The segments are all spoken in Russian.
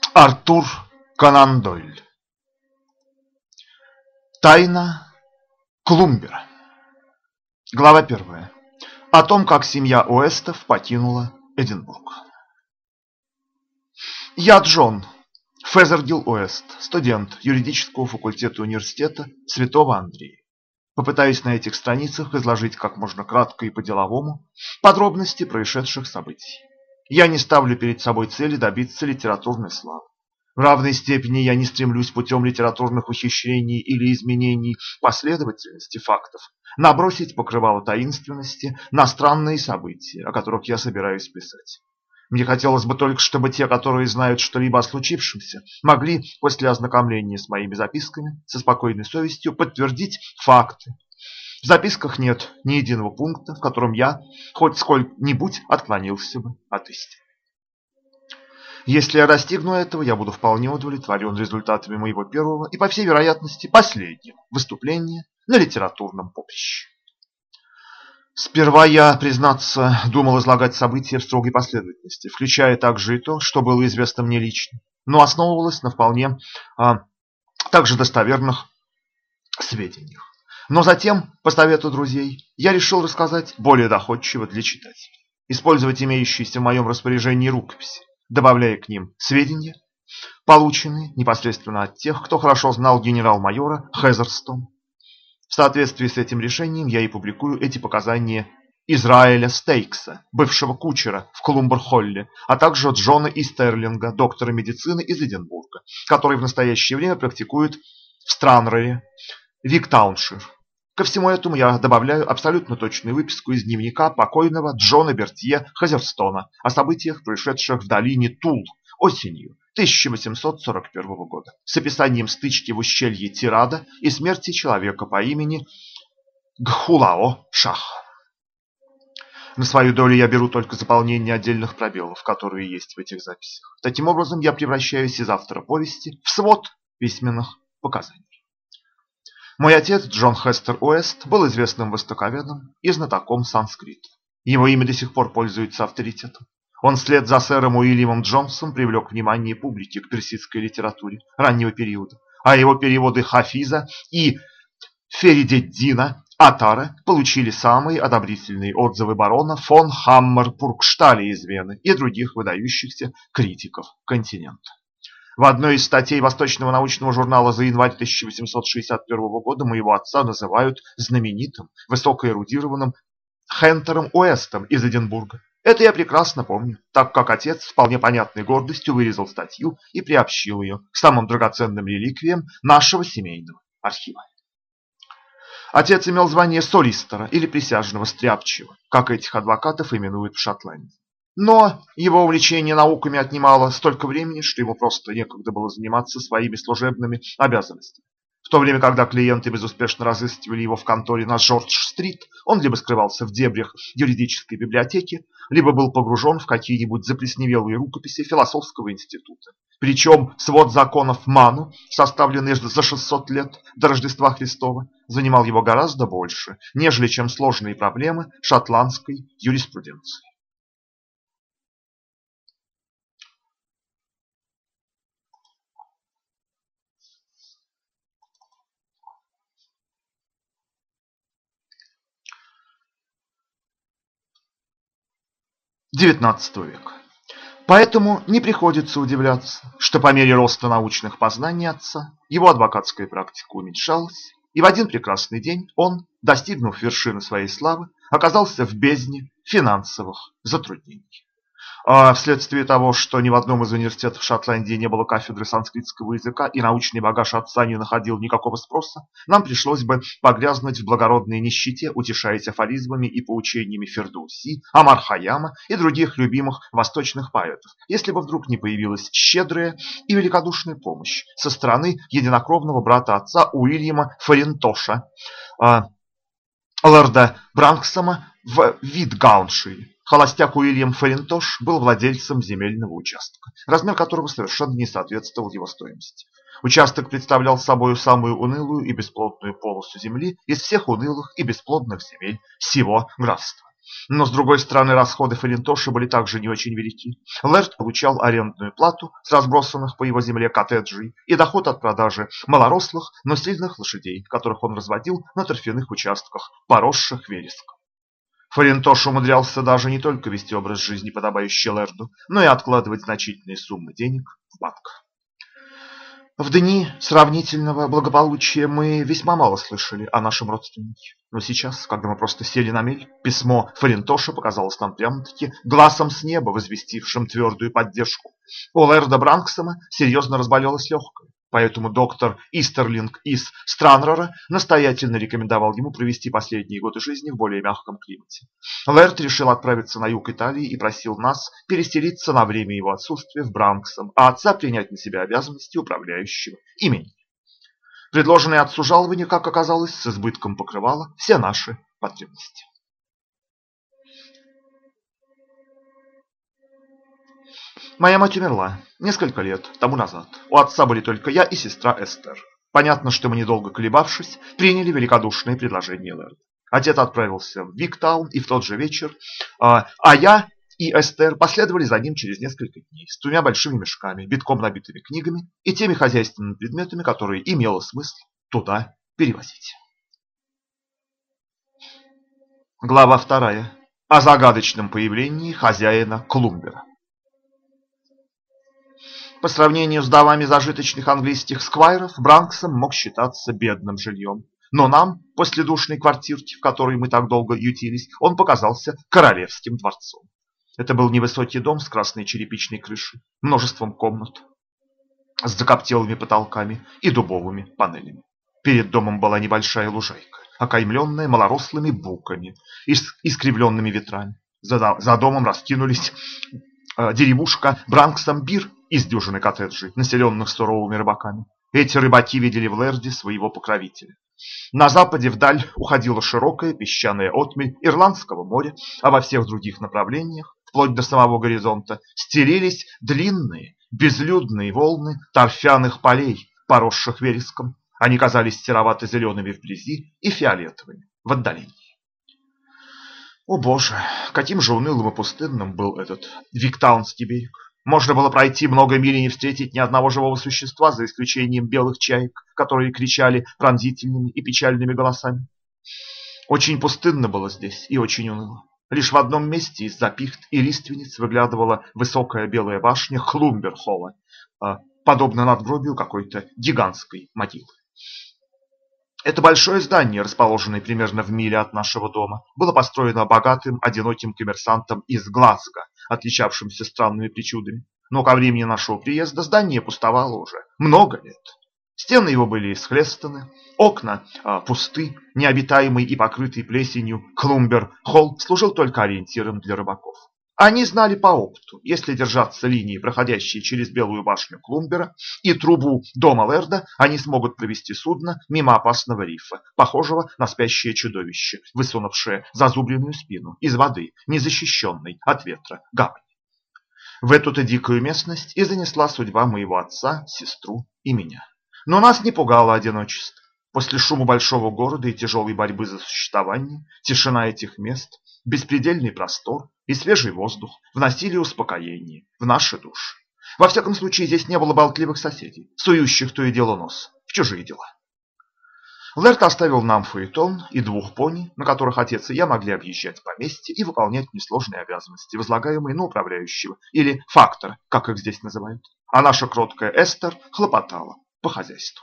Артур Конан Дойль. Тайна Клумбера. Глава 1. О том, как семья Уэстов покинула Эдинбург. Я Джон Фезергилл Уэст, студент юридического факультета университета Святого Андрея. Попытаюсь на этих страницах изложить как можно кратко и по-деловому подробности происшедших событий. Я не ставлю перед собой цели добиться литературной славы. В равной степени я не стремлюсь путем литературных ухищрений или изменений последовательности фактов набросить покрывало таинственности на странные события, о которых я собираюсь писать. Мне хотелось бы только, чтобы те, которые знают что-либо о случившемся, могли после ознакомления с моими записками со спокойной совестью подтвердить факты. В записках нет ни единого пункта, в котором я хоть сколько-нибудь отклонился бы от истины. Если я достигну этого, я буду вполне удовлетворен результатами моего первого и, по всей вероятности, последнего выступления на литературном поприще. Сперва я, признаться, думал излагать события в строгой последовательности, включая также и то, что было известно мне лично, но основывалось на вполне также достоверных сведениях. Но затем, по совету друзей, я решил рассказать более доходчиво для читателей, использовать имеющиеся в моем распоряжении рукописи, добавляя к ним сведения, полученные непосредственно от тех, кто хорошо знал генерал-майора Хезерстона. В соответствии с этим решением я и публикую эти показания Израиля Стейкса, бывшего кучера в Клумбер-Холле, а также Джона Истерлинга, доктора медицины из Эдинбурга, который в настоящее время практикует в Странрере, Виктауншир. Ко всему этому я добавляю абсолютно точную выписку из дневника покойного Джона Бертье Хезерстона о событиях, происшедших в долине Тул осенью 1841 года, с описанием стычки в ущелье Тирада и смерти человека по имени Гхулао Шаха. На свою долю я беру только заполнение отдельных пробелов, которые есть в этих записях. Таким образом, я превращаюсь из автора повести в свод письменных показаний. Мой отец, Джон Хестер Уэст, был известным востоковедом и знатоком санскрита. Его имя до сих пор пользуется авторитетом. Он вслед за сэром Уильямом Джонсом привлек внимание публики к персидской литературе раннего периода, а его переводы Хафиза и Феридеддина Атара получили самые одобрительные отзывы барона фон Хаммер-Пургшталя из Вены и других выдающихся критиков континента. В одной из статей Восточного научного журнала за январь 1861 года моего отца называют знаменитым, высокоэрудированным Хентером Уэстом из Эдинбурга. Это я прекрасно помню, так как отец с вполне понятной гордостью вырезал статью и приобщил ее к самым драгоценным реликвиям нашего семейного архива. Отец имел звание солистера или присяжного стряпчего, как этих адвокатов именуют в Шотландии. Но его увлечение науками отнимало столько времени, что ему просто некогда было заниматься своими служебными обязанностями. В то время, когда клиенты безуспешно разыскивали его в конторе на Джордж-стрит, он либо скрывался в дебрях юридической библиотеки, либо был погружен в какие-нибудь заплесневелые рукописи философского института. Причем свод законов Ману, составленный за 600 лет до Рождества Христова, занимал его гораздо больше, нежели чем сложные проблемы шотландской юриспруденции. XIX век. Поэтому не приходится удивляться, что по мере роста научных познаний отца его адвокатская практика уменьшалась, и в один прекрасный день он, достигнув вершины своей славы, оказался в бездне финансовых затруднений. А вследствие того, что ни в одном из университетов Шотландии не было кафедры санскритского языка и научный багаж отца не находил никакого спроса, нам пришлось бы погрязнуть в благородной нищете, утешаясь афоризмами и поучениями Фердоуси, Омар-Хайяма и других любимых восточных поэтов, если бы вдруг не появилась щедрая и великодушная помощь со стороны единокровного брата отца Уильяма Фаринтоша, лорда Бранксома в Витгауншире. Холостяк Уильям Фаринтош был владельцем земельного участка, размер которого совершенно не соответствовал его стоимости. Участок представлял собой самую унылую и бесплодную полосу земли из всех унылых и бесплодных земель сего графства. Но, с другой стороны, расходы Фалинтоши были также не очень велики. Лэрд получал арендную плату с разбросанных по его земле коттеджей и доход от продажи малорослых, но сильных лошадей, которых он разводил на торфяных участках, поросших вереском. Фалинтош умудрялся даже не только вести образ жизни, подобающий Лэрду, но и откладывать значительные суммы денег в банк. В дни сравнительного благополучия мы весьма мало слышали о нашем родственнике. Но сейчас, когда мы просто сели на мель, письмо Фалинтоша показалось нам прямо-таки глазом с неба, возвестившим твердую поддержку. У Лэрда Бранксома серьезно разболелась легкая. Поэтому доктор Истерлинг из Странрора настоятельно рекомендовал ему провести последние годы жизни в более мягком климате. Лэрд решил отправиться на юг Италии и просил нас переселиться на время его отсутствия в Бранксом, а отца принять на себя обязанности управляющего имени. Предложенное отцу жалование, как оказалось, с избытком покрывало все наши потребности. Моя мать умерла несколько лет тому назад. У отца были только я и сестра Эстер. Понятно, что мы, недолго колебавшись, приняли великодушное предложение Лэрда. Отец отправился в Виктаун и в тот же вечер, а я и Эстер последовали за ним через несколько дней с двумя большими мешками, битком набитыми книгами и теми хозяйственными предметами, которые имело смысл туда перевозить. Глава 2. О загадочном появлении хозяина Клумбера. По сравнению с домами зажиточных английских сквайров, Бранксом мог считаться бедным жильем. Но нам, после душной квартирки, в которой мы так долго ютились, он показался королевским дворцом. Это был невысокий дом с красной черепичной крышей, множеством комнат, с закоптелыми потолками и дубовыми панелями. Перед домом была небольшая лужайка, окаймленная малорослыми буками и с искривленными ветрами. За домом раскинулись деревушка Бранксом-Бир из дюжины коттеджей, населенных суровыми рыбаками. Эти рыбаки видели в Лэрде своего покровителя. На западе вдаль уходила широкая песчаная отмель Ирландского моря, а во всех других направлениях, вплоть до самого горизонта, стелились длинные, безлюдные волны торфяных полей, поросших вереском. Они казались серовато-зелеными вблизи и фиолетовыми в отдалении. О боже, каким же унылым и пустынным был этот Виктаунский берег. Можно было пройти много миль и не встретить ни одного живого существа, за исключением белых чаек, которые кричали пронзительными и печальными голосами. Очень пустынно было здесь и очень уныло. Лишь в одном месте из-за пихт и лиственниц выглядывала высокая белая башня Клумбер-холла, подобно надгробию какой-то гигантской могилы. Это большое здание, расположенное примерно в миле от нашего дома, было построено богатым, одиноким коммерсантом из Глазго, отличавшимся странными причудами. Но ко времени нашего приезда здание пустовало уже много лет. Стены его были исхлестаны, окна пусты, необитаемый и покрытый плесенью Клумбер-холл служил только ориентиром для рыбаков. Они знали по опыту, если держаться линии, проходящей через Белую башню Клумбера и трубу дома Лэрда, они смогут провести судно мимо опасного рифа, похожего на спящее чудовище, высунувшее зазубренную спину из воды, незащищенной от ветра гавани. В эту-то дикую местность и занесла судьба моего отца, сестру и меня. Но нас не пугало одиночество. После шума большого города и тяжелой борьбы за существование, тишина этих мест, беспредельный простор и свежий воздух вносили успокоение в наши души. Во всяком случае, здесь не было болтливых соседей, сующих то и дело нос в чужие дела. Лэрд оставил нам фаэтон и 2 пони, на которых отец и я могли объезжать поместье и выполнять несложные обязанности, возлагаемые на управляющего или фактора, как их здесь называют. А наша кроткая Эстер хлопотала по хозяйству.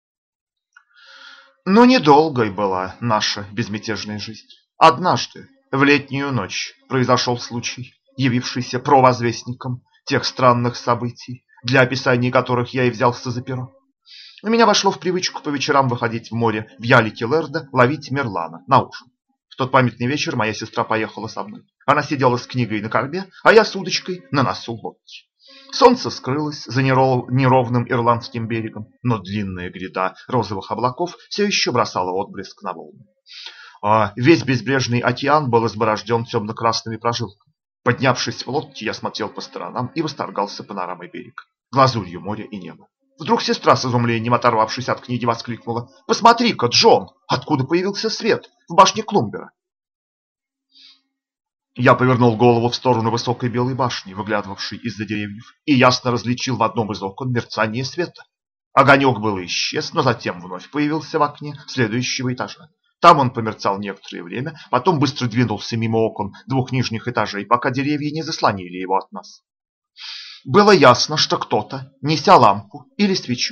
Но недолгой была наша безмятежная жизнь. Однажды, в летнюю ночь, произошел случай, явившийся провозвестником тех странных событий, для описания которых я и взялся за перо. У меня вошло в привычку по вечерам выходить в море в ялике Лэрда ловить мерлана на ужин. В тот памятный вечер моя сестра поехала со мной. Она сидела с книгой на корме, а я с удочкой на носу лодки. Солнце скрылось за неровным ирландским берегом, но длинная гряда розовых облаков все еще бросала отблеск на волны. Весь безбрежный океан был изборожден темно-красными прожилками. Поднявшись в лодке, я смотрел по сторонам и восторгался панорамой берега, глазурью моря и неба. Вдруг сестра с изумлением, оторвавшись от книги, воскликнула: «Посмотри-ка, Джон, откуда появился свет в башне Клумбера?» Я повернул голову в сторону высокой белой башни, выглядывавшей из-за деревьев, и ясно различил в одном из окон мерцание света. Огонек был исчез, но затем вновь появился в окне следующего этажа. Там он померцал некоторое время, потом быстро двинулся мимо окон двух нижних этажей, пока деревья не заслонили его от нас. Было ясно, что кто-то, неся лампу или свечу,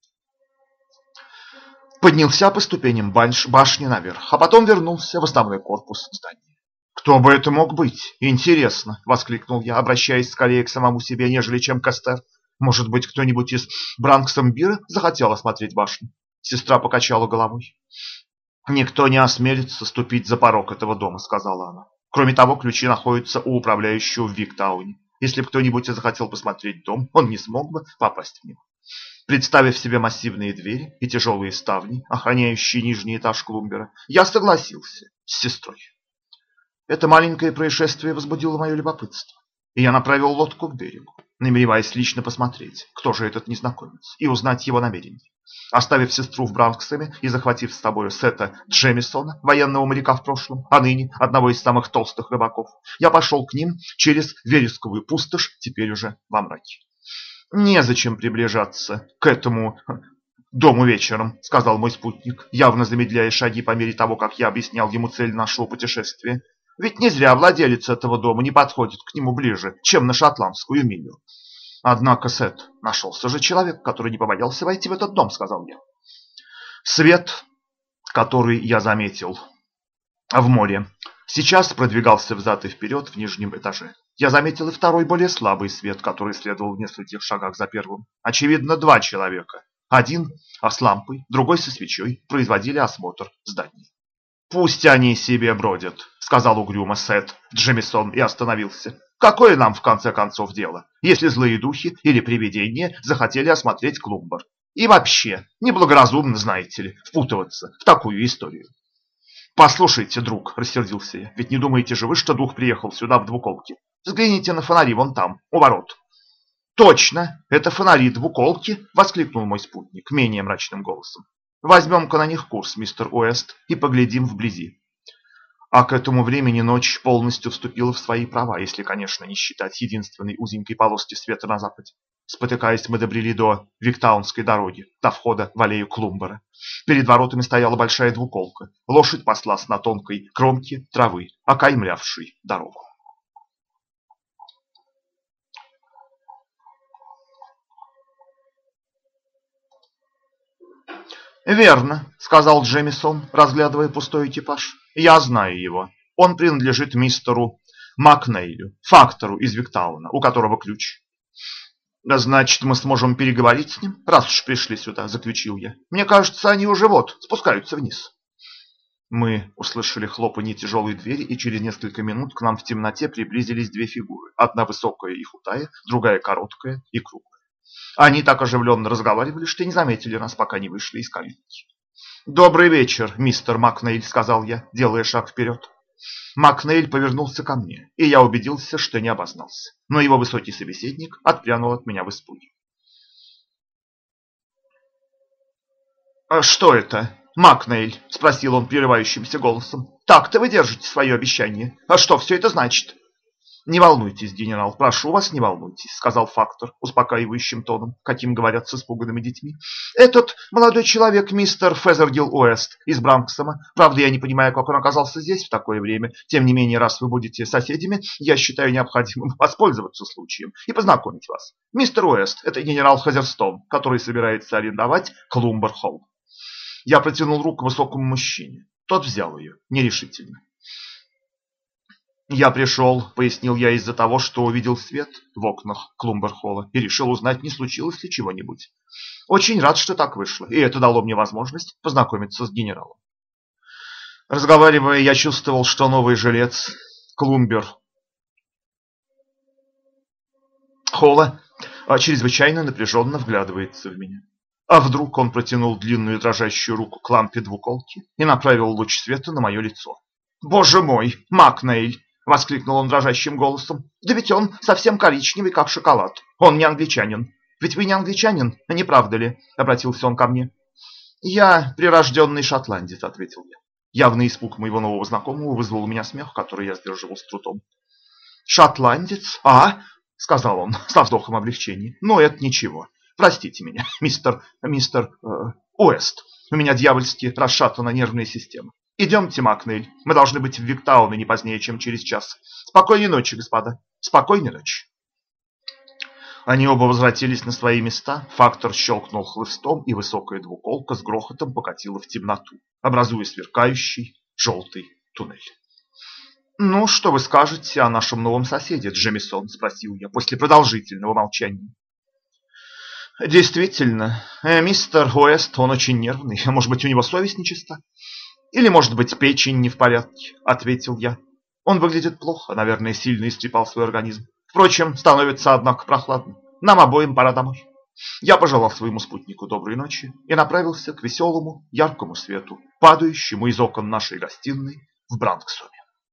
поднялся по ступеням башни наверх, а потом вернулся в основной корпус здания. «Кто бы это мог быть? Интересно!» — воскликнул я, обращаясь скорее к самому себе, нежели чем к Эстер. «Может быть, кто-нибудь из Бранксомбира захотел осмотреть башню?» Сестра покачала головой. «Никто не осмелится ступить за порог этого дома», — сказала она. «Кроме того, ключи находятся у управляющего в Виктауне. Если бы кто-нибудь и захотел посмотреть дом, он не смог бы попасть в него». Представив себе массивные двери и тяжелые ставни, охраняющие нижний этаж Клумбера, я согласился с сестрой. Это маленькое происшествие возбудило мое любопытство, и я направил лодку к берегу, намереваясь лично посмотреть, кто же этот незнакомец, и узнать его намерения. Оставив сестру в Бранксоме и захватив с собой Сета Джемисона, военного моряка в прошлом, а ныне одного из самых толстых рыбаков, я пошел к ним через вересковую пустошь, теперь уже во мраке. «Незачем приближаться к этому дому вечером», — сказал мой спутник, явно замедляя шаги по мере того, как я объяснял ему цель нашего путешествия. «Ведь не зря владелец этого дома не подходит к нему ближе, чем на шотландскую милю». «Однако, Сет, нашелся же человек, который не побоялся войти в этот дом», — сказал я. Свет, который я заметил в море, сейчас продвигался взад и вперед в нижнем этаже. Я заметил и второй, более слабый свет, который следовал в нескольких шагах за первым. Очевидно, два человека. Один с лампой, другой со свечой производили осмотр здания. «Пусть они себе бродят», — сказал угрюмо Сет Джемисон и остановился. «Какое нам, в конце концов, дело, если злые духи или привидения захотели осмотреть Клумбер? И вообще, неблагоразумно, знаете ли, впутываться в такую историю». «Послушайте, друг», — рассердился я, — «ведь не думаете же вы, что дух приехал сюда в двуколке? Взгляните на фонари вон там, у ворот». «Точно, это фонари двуколки», — воскликнул мой спутник менее мрачным голосом. «Возьмем-ка на них курс, мистер Уэст, и поглядим вблизи». А к этому времени ночь полностью вступила в свои права, если, конечно, не считать единственной узенькой полоски света на западе. Спотыкаясь, мы добрели до Виктаунской дороги, до входа в аллею Клумбера. Перед воротами стояла большая двуколка. Лошадь паслась на тонкой кромке травы, окаймлявшей дорогу. «Верно», — сказал Джемисон, разглядывая пустой экипаж. «Я знаю его. Он принадлежит мистеру Макнейлю, фактору из Виктауна, у которого ключ». «Значит, мы сможем переговорить с ним, раз уж пришли сюда», — заключил я. «Мне кажется, они уже вот спускаются вниз». Мы услышали хлопанье тяжелой двери, и через несколько минут к нам в темноте приблизились две фигуры. Одна высокая и худая, другая короткая и круглая. Они так оживленно разговаривали, что не заметили нас, пока не вышли из калитки. «Добрый вечер, мистер Макнейль», — сказал я, делая шаг вперед. Макнейль повернулся ко мне, и я убедился, что не обознался. Но его высокий собеседник отпрянул от меня в испуге. «Что это, Макнейль?» — спросил он прерывающимся голосом. «Так-то вы держите свое обещание. А что все это значит?» «Не волнуйтесь, генерал, прошу вас, не волнуйтесь», — сказал фактор успокаивающим тоном, каким говорят с испуганными детьми. «Этот молодой человек, мистер Фезердил Уэст из Бранксома. Правда, я не понимаю, как он оказался здесь в такое время. Тем не менее, раз вы будете соседями, я считаю необходимым воспользоваться случаем и познакомить вас. Мистер Уэст — это генерал Хазерстон, который собирается арендовать Клумбер-Холл». Я протянул руку высокому мужчине. Тот взял ее нерешительно. «Я пришел», — пояснил я, — «из-за того, что увидел свет в окнах Клумбер-Холла и решил узнать, не случилось ли чего-нибудь. Очень рад, что так вышло, и это дало мне возможность познакомиться с генералом». Разговаривая, я чувствовал, что новый жилец Клумбер-Холла чрезвычайно напряженно вглядывается в меня. А вдруг он протянул длинную дрожащую руку к лампе двуколки и направил луч света на мое лицо. «Боже мой, Макнейль!» — воскликнул он дрожащим голосом. «Да ведь он совсем коричневый, как шоколад. Он не англичанин. Ведь вы не англичанин, не правда ли?» — обратился он ко мне. «Я прирожденный шотландец», — ответил я. Явный испуг моего нового знакомого вызвал у меня смех, который я сдерживал с трудом. «Шотландец? А?» — сказал он со вздохом облегчения. «Но это ничего. Простите меня, мистер Уэст. У меня дьявольски расшатана нервная система. Идемте, Макнейль. Мы должны быть в Виктауне не позднее, чем через час. Спокойной ночи, господа. Спокойной ночи». Они оба возвратились на свои места. Фактор щелкнул хлыстом, и высокая двуколка с грохотом покатила в темноту, образуя сверкающий желтый туннель. «Ну, что вы скажете о нашем новом соседе, Джемисон?» – спросил я после продолжительного молчания. «Действительно, мистер Уэст, он очень нервный. Может быть, у него совесть нечиста? Или, может быть, печень не в порядке?» – ответил я. «Он выглядит плохо, наверное, сильно истрепал свой организм. Впрочем, становится, однако, прохладно. Нам обоим пора домой». Я пожелал своему спутнику доброй ночи и направился к веселому, яркому свету, падающему из окон нашей гостиной в Бранксоме.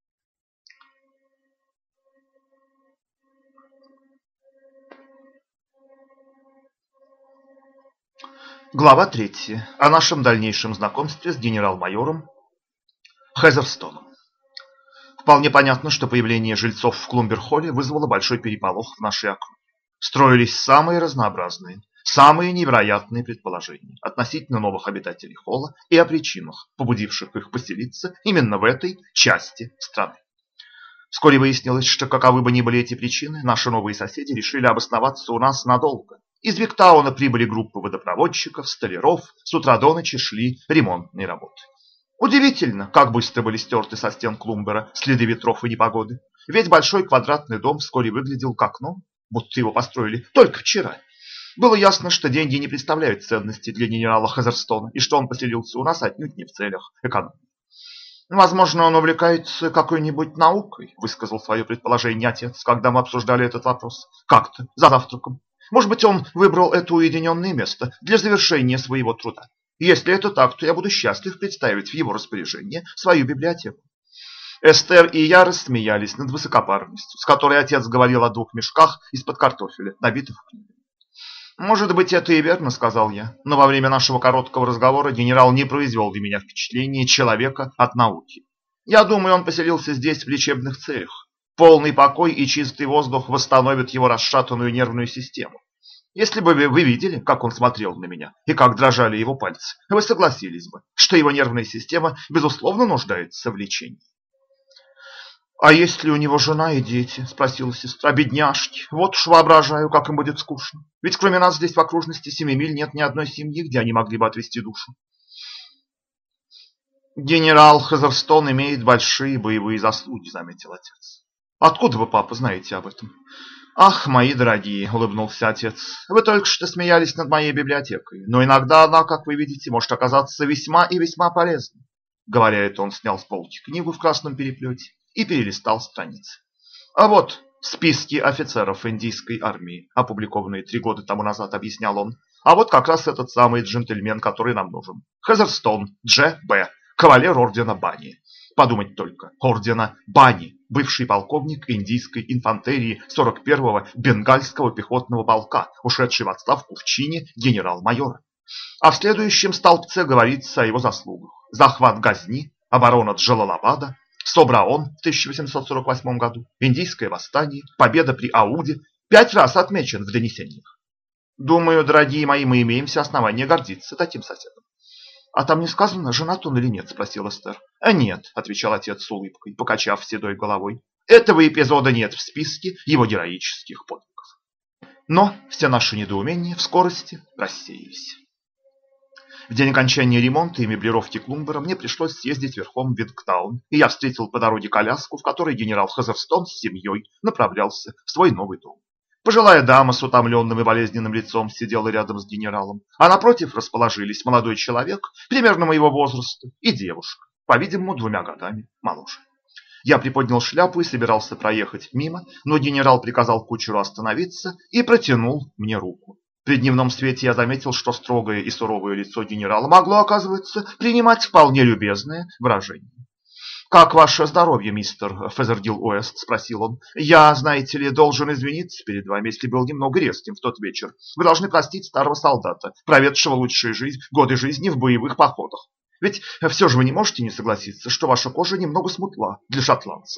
Глава 3. О нашем дальнейшем знакомстве с генерал-майором Хезерстоном. Вполне понятно, что появление жильцов в Клумбер-холле вызвало большой переполох в нашей округе. Строились самые разнообразные, самые невероятные предположения относительно новых обитателей холла и о причинах, побудивших их поселиться именно в этой части страны. Вскоре выяснилось, что каковы бы ни были эти причины, наши новые соседи решили обосноваться у нас надолго. Из Виктауна прибыли группы водопроводчиков, столяров, с утра до ночи шли ремонтные работы. Удивительно, как быстро были стерты со стен Клумбера следы ветров и непогоды. Ведь большой квадратный дом вскоре выглядел как будто его построили только вчера. Было ясно, что деньги не представляют ценности для генерала Хезерстона, и что он поселился у нас отнюдь не в целях экономии. «Возможно, он увлекается какой-нибудь наукой», — высказал свое предположение отец, когда мы обсуждали этот вопрос. «Как-то, за завтраком. Может быть, он выбрал это уединенное место для завершения своего труда. Если это так, то я буду счастлив представить в его распоряжение свою библиотеку». Эстер и я рассмеялись над высокопарностью, с которой отец говорил о 2 мешках из-под картофеля, набитых книгами. «Может быть, это и верно», — сказал я, но во время нашего короткого разговора генерал не произвел для меня впечатления человека от науки. Я думаю, он поселился здесь в лечебных целях. Полный покой и чистый воздух восстановят его расшатанную нервную систему. Если бы вы видели, как он смотрел на меня и как дрожали его пальцы, вы согласились бы, что его нервная система, безусловно, нуждается в лечении. «А есть ли у него жена и дети?» – спросила сестра. «Бедняжки, вот уж воображаю, как им будет скучно. Ведь кроме нас здесь в окружности 7 миль нет ни одной семьи, где они могли бы отвести душу». «Генерал Хезерстон имеет большие боевые заслуги», – заметил отец. «Откуда вы, папа, знаете об этом?» «Ах, мои дорогие», – улыбнулся отец, – «вы только что смеялись над моей библиотекой, но иногда она, как вы видите, может оказаться весьма и весьма полезной». Говоря это, он снял с полки книгу в красном переплете и перелистал страницы. «А вот списки офицеров индийской армии, опубликованные 3 года тому назад», — объяснял он. «А вот как раз этот самый джентльмен, который нам нужен. Хезерстон, Дж.Б., кавалер ордена Бани. Подумать только, ордена Бани, бывший полковник индийской инфантерии 41-го бенгальского пехотного полка, ушедший в отставку в чине генерал-майора. А в следующем столбце говорится о его заслугах. Захват Газни, оборона Джалалабада, Собраон в 1848 году, индийское восстание, победа при Ауде 5 раз отмечен в донесениях. Думаю, дорогие мои, мы имеем все основания гордиться таким соседом». «А там не сказано, женат он или нет?» – спросила Эстер. «Нет», – отвечал отец с улыбкой, покачав седой головой. «Этого эпизода нет в списке его героических подвигов». Но все наши недоумения в скорости рассеялись. В день окончания ремонта и меблировки Клумбера мне пришлось съездить верхом в Виктаун, и я встретил по дороге коляску, в которой генерал Хезерстон с семьей направлялся в свой новый дом. Пожилая дама с утомленным и болезненным лицом сидела рядом с генералом, а напротив расположились молодой человек, примерно моего возраста, и девушка, по-видимому, 2 годами моложе. Я приподнял шляпу и собирался проехать мимо, но генерал приказал кучеру остановиться и протянул мне руку. При дневном свете я заметил, что строгое и суровое лицо генерала могло, оказывается, принимать вполне любезное выражение. «Как ваше здоровье, мистер Фезердил Уэст?» – спросил он. «Я, знаете ли, должен извиниться перед вами, если был немного резким в тот вечер. Вы должны простить старого солдата, проведшего лучшие годы жизни в боевых походах. Ведь все же вы не можете не согласиться, что ваша кожа немного смутла для шотландца.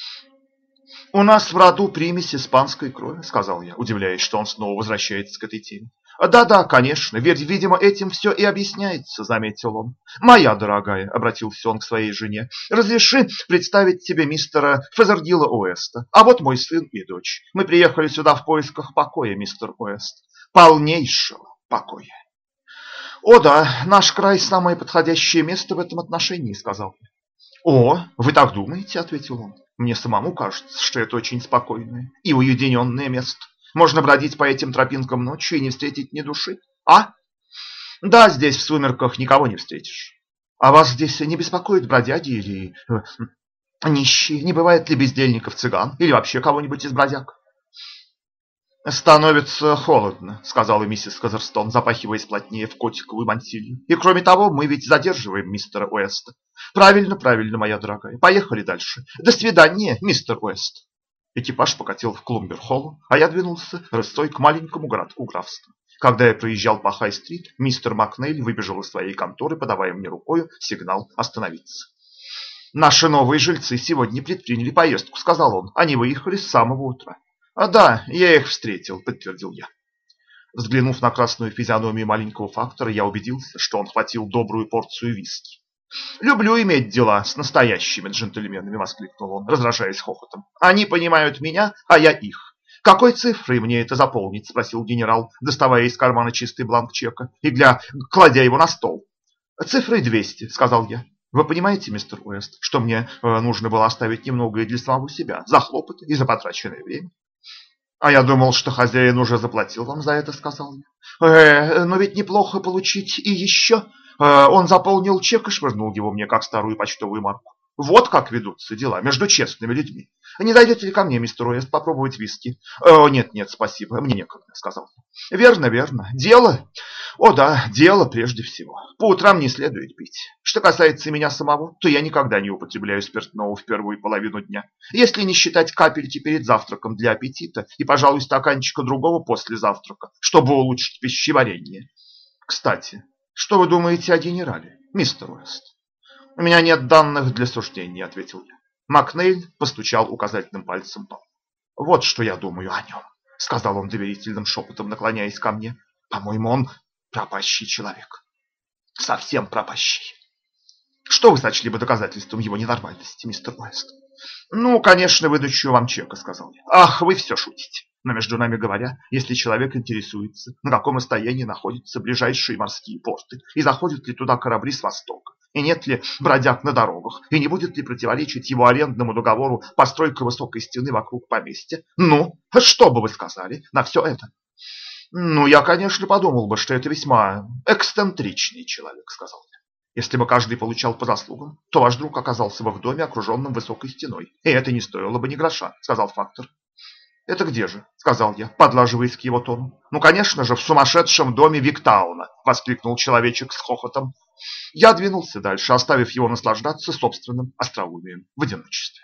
«У нас в роду примесь испанской крови», — сказал я, удивляясь, что он снова возвращается к этой теме. «Да-да, конечно, ведь, видимо, этим все и объясняется», — заметил он. «Моя дорогая», — обратился он к своей жене, — «разреши представить тебе мистера Фезердила Уэста. А вот мой сын и дочь. Мы приехали сюда в поисках покоя, мистер Уэст. Полнейшего покоя». «О да, наш край – самое подходящее место в этом отношении», – сказал я. «О, вы так думаете?» – ответил он. «Мне самому кажется, что это очень спокойное и уединенное место. Можно бродить по этим тропинкам ночью и не встретить ни души. А? Да, здесь в сумерках никого не встретишь. А вас здесь не беспокоят бродяги или нищие? Не бывает ли бездельников, цыган или вообще кого-нибудь из бродяг?» «Становится холодно», — сказала миссис Казерстон, запахиваясь плотнее в котиковую мантилью. «И кроме того, мы ведь задерживаем мистера Уэста». «Правильно, правильно, моя дорогая. Поехали дальше. До свидания, мистер Уэст». Экипаж покатил в Клумбер-холл, а я двинулся рысцой к маленькому городку графства. Когда я проезжал по Хай-стрит, мистер Макнейль выбежал из своей конторы, подавая мне рукою сигнал остановиться. «Наши новые жильцы сегодня предприняли поездку», — сказал он. «Они выехали с самого утра». «Да, я их встретил», — подтвердил я. Взглянув на красную физиономию маленького фактора, я убедился, что он хватил добрую порцию виски. «Люблю иметь дела с настоящими джентльменами», — воскликнул он, раздражаясь хохотом. «Они понимают меня, а я их». «Какой цифрой мне это заполнить?» — спросил генерал, доставая из кармана чистый бланк чека и кладя его на стол. «Цифрой 200», — сказал я. «Вы понимаете, мистер Уэст, что мне нужно было оставить немного и для самого себя, за хлопоты и за потраченное время?» «А я думал, что хозяин уже заплатил вам за это», — сказал я. «Но ведь неплохо получить и еще». Он заполнил чек и швырнул его мне, как старую почтовую марку. «Вот как ведутся дела между честными людьми. Не дойдете ли ко мне, мистер Уэст, попробовать виски?» «Нет, нет, спасибо, мне некогда», — сказал я. «Верно, верно. Дело? О да, дело прежде всего. По утрам не следует пить. Что касается меня самого, то я никогда не употребляю спиртного в первую половину дня, если не считать капельки перед завтраком для аппетита и, пожалуй, стаканчика другого после завтрака, чтобы улучшить пищеварение. Кстати, что вы думаете о генерале, мистер Уэст?» «У меня нет данных для суждения», — ответил я. Макнейль постучал указательным пальцем по полу. «Вот что я думаю о нем», — сказал он доверительным шепотом, наклоняясь ко мне. «По-моему, он пропащий человек. Совсем пропащий. Что вы сочли бы доказательством его ненормальности, мистер Уэст?» «Ну, конечно, выдачу вам чека», — сказал я. «Ах, вы все шутите. Но, между нами говоря, если человек интересуется, на каком расстоянии находятся ближайшие морские порты, и заходят ли туда корабли с востока, и нет ли бродяг на дорогах, и не будет ли противоречить его арендному договору постройка высокой стены вокруг поместья, ну, что бы вы сказали на все это?» «Ну, я, конечно, подумал бы, что это весьма эксцентричный человек», — сказал я. «Если бы каждый получал по заслугам, то ваш друг оказался бы в доме, окруженном высокой стеной, и это не стоило бы ни гроша», — сказал фактор. «Это где же?» — сказал я, подлаживаясь к его тону. «Ну, конечно же, в сумасшедшем доме Виктауна!» — воскликнул человечек с хохотом. Я двинулся дальше, оставив его наслаждаться собственным остроумием в одиночестве.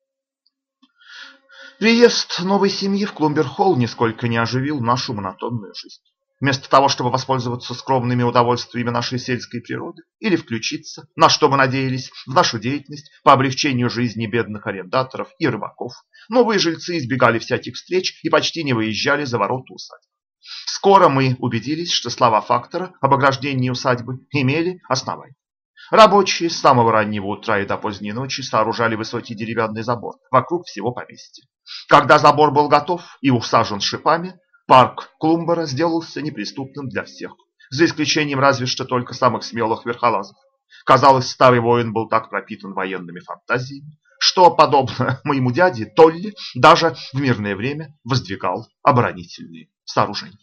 Приезд новой семьи в Клумбер-холл нисколько не оживил нашу монотонную жизнь. Вместо того, чтобы воспользоваться скромными удовольствиями нашей сельской природы или включиться, на что мы надеялись, в нашу деятельность по облегчению жизни бедных арендаторов и рыбаков, новые жильцы избегали всяких встреч и почти не выезжали за ворота усадьбы. Скоро мы убедились, что слова фактора об ограждении усадьбы имели основание. Рабочие с самого раннего утра и до поздней ночи сооружали высокий деревянный забор вокруг всего поместья. Когда забор был готов и усажен шипами, парк Клумбера сделался неприступным для всех, за исключением разве что только самых смелых верхолазов. Казалось, старый воин был так пропитан военными фантазиями, что, подобно моему дяде Толли, даже в мирное время воздвигал оборонительные сооружения.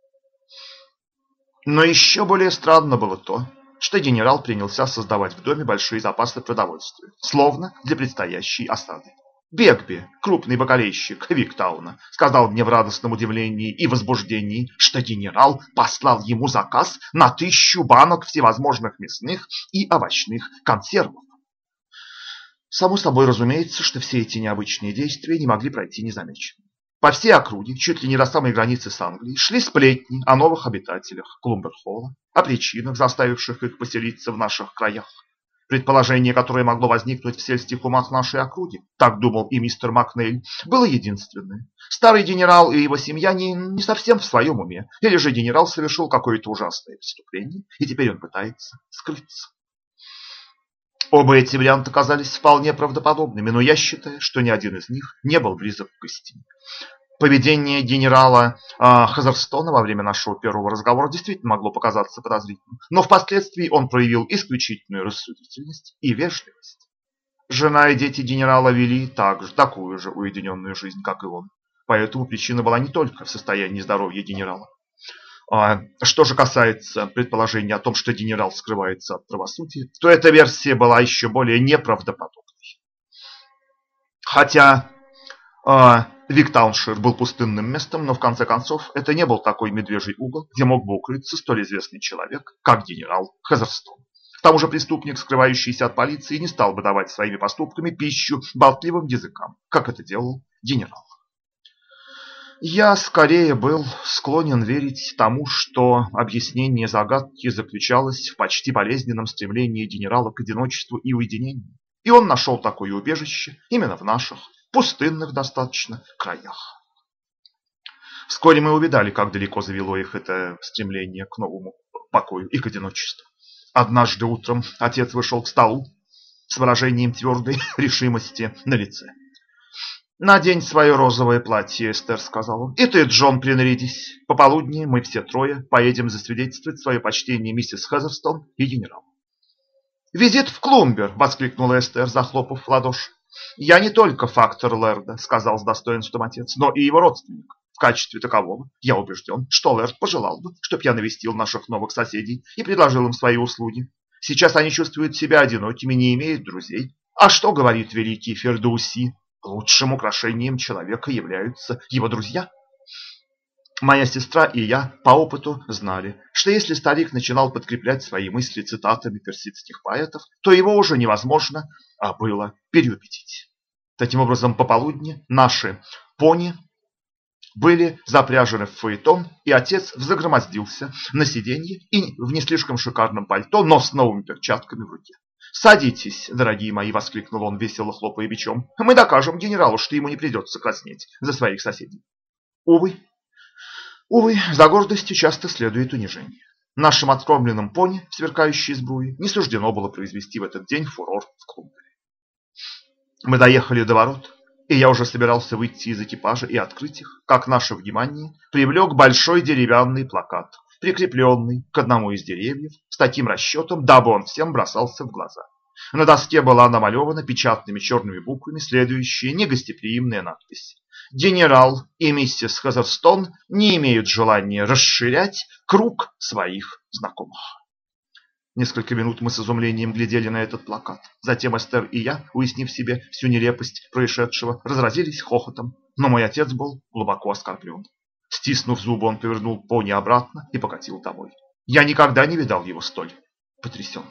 Но еще более странно было то, что генерал принялся создавать в доме большие запасы продовольствия, словно для предстоящей осады. Бегби, крупный бакалейщик Виктауна, сказал мне в радостном удивлении и возбуждении, что генерал послал ему заказ на 1000 банок всевозможных мясных и овощных консервов. Само собой разумеется, что все эти необычные действия не могли пройти незамеченными. По всей округе, чуть ли не до самой границы с Англией, шли сплетни о новых обитателях Клумбер-Холла, о причинах, заставивших их поселиться в наших краях. Предположение, которое могло возникнуть в сельских умах нашей округи, так думал и мистер Макнейль, было единственное. Старый генерал и его семья не совсем в своем уме, или же генерал совершил какое-то ужасное преступление, и теперь он пытается скрыться. Оба эти варианта казались вполне правдоподобными, но я считаю, что ни один из них не был близок к истине. Поведение генерала Хазерстона во время нашего первого разговора действительно могло показаться подозрительным, но впоследствии он проявил исключительную рассудительность и вежливость. Жена и дети генерала вели такую же уединенную жизнь, как и он, поэтому причина была не только в состоянии здоровья генерала. Что же касается предположения о том, что генерал скрывается от правосудия, то эта версия была еще более неправдоподобной. Хотя Виктауншир был пустынным местом, но в конце концов это не был такой медвежий угол, где мог бы укрыться столь известный человек, как генерал Хазерстон. К тому же преступник, скрывающийся от полиции, не стал бы давать своими поступками пищу болтливым языкам, как это делал генерал. Я скорее был склонен верить тому, что объяснение загадки заключалось в почти болезненном стремлении генерала к одиночеству и уединению. И он нашел такое убежище именно в наших, пустынных достаточно, краях. Вскоре мы увидали, как далеко завело их это стремление к новому покою и к одиночеству. Однажды утром отец вышел к столу с выражением твердой решимости на лице. «Надень свое розовое платье, Эстер», — сказал он. «И ты, Джон, принарядись. Пополудни мы все трое поедем засвидетельствовать свое почтение миссис Хазерстон и генералу». «Визит в Клумбер!» — воскликнула Эстер, захлопав в ладоши. «Я не только фактор Лэрда», — сказал с достоинством отец, — «но и его родственник. В качестве такового я убежден, что Лэрд пожелал бы, чтоб я навестил наших новых соседей и предложил им свои услуги. Сейчас они чувствуют себя одинокими, не имеют друзей. А что говорит великий Фердоуси? Лучшим украшением человека являются его друзья». Моя сестра и я по опыту знали, что если старик начинал подкреплять свои мысли цитатами персидских поэтов, то его уже невозможно было переубедить. Таким образом, пополудни наши пони были запряжены в фаэтон, и отец взагромоздился на сиденье и в не слишком шикарном пальто, но с новыми перчатками в руке. «Садитесь, дорогие мои!» — воскликнул он, весело хлопая бичом. «Мы докажем генералу, что ему не придется краснеть за своих соседей». Увы, за гордостью часто следует унижение. Нашим откормленным пони, сверкающей сбруей, не суждено было произвести в этот день фурор в Клумбере. Мы доехали до ворот, и я уже собирался выйти из экипажа и открыть их, как наше внимание привлек большой деревянный плакат, прикрепленный к одному из деревьев, с таким расчетом, дабы он всем бросался в глаза. На доске была намалевана печатными черными буквами следующая негостеприимная надпись: «Генерал и миссис Хазерстон не имеют желания расширять круг своих знакомых». Несколько минут мы с изумлением глядели на этот плакат. Затем Эстер и я, уяснив себе всю нелепость происшедшего, разразились хохотом, но мой отец был глубоко оскорблен. Стиснув зубы, он повернул пони обратно и покатил домой. Я никогда не видал его столь потрясенным.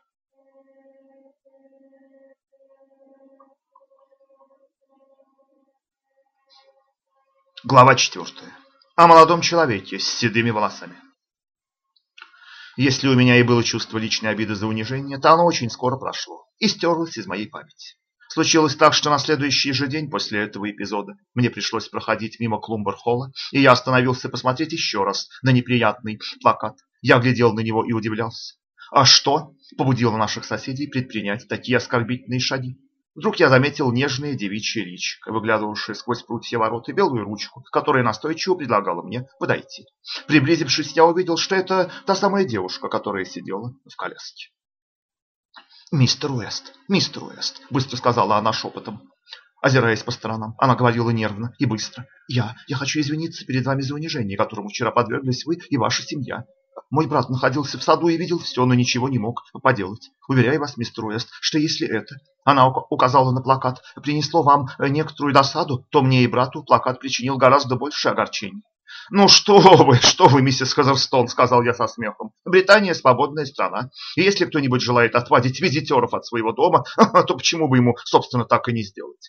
Глава 4. О молодом человеке с седыми волосами. Если у меня и было чувство личной обиды за унижение, то оно очень скоро прошло и стерлось из моей памяти. Случилось так, что на следующий же день после этого эпизода мне пришлось проходить мимо Клумбер-Холла, и я остановился посмотреть еще раз на неприятный плакат. Я глядел на него и удивлялся. А что побудило наших соседей предпринять такие оскорбительные шаги? Вдруг я заметил нежное девичье личико, выглядывавшее сквозь прутья ворот, и белую ручку, которая настойчиво предлагала мне подойти. Приблизившись, я увидел, что это та самая девушка, которая сидела в коляске. мистер Уэст, — быстро сказала она шепотом, озираясь по сторонам. Она говорила нервно и быстро. Я хочу извиниться перед вами за унижение, которому вчера подверглись вы и ваша семья. Мой брат находился в саду и видел все, но ничего не мог поделать. Уверяю вас, мистер Уэст, что если это, она указала на плакат, принесло вам некоторую досаду, то мне и брату плакат причинил гораздо больше огорчений. «Ну что вы, миссис Хазерстон», — сказал я со смехом. «Британия свободная страна, и если кто-нибудь желает отвадить визитеров от своего дома, то почему бы ему, собственно, так и не сделать?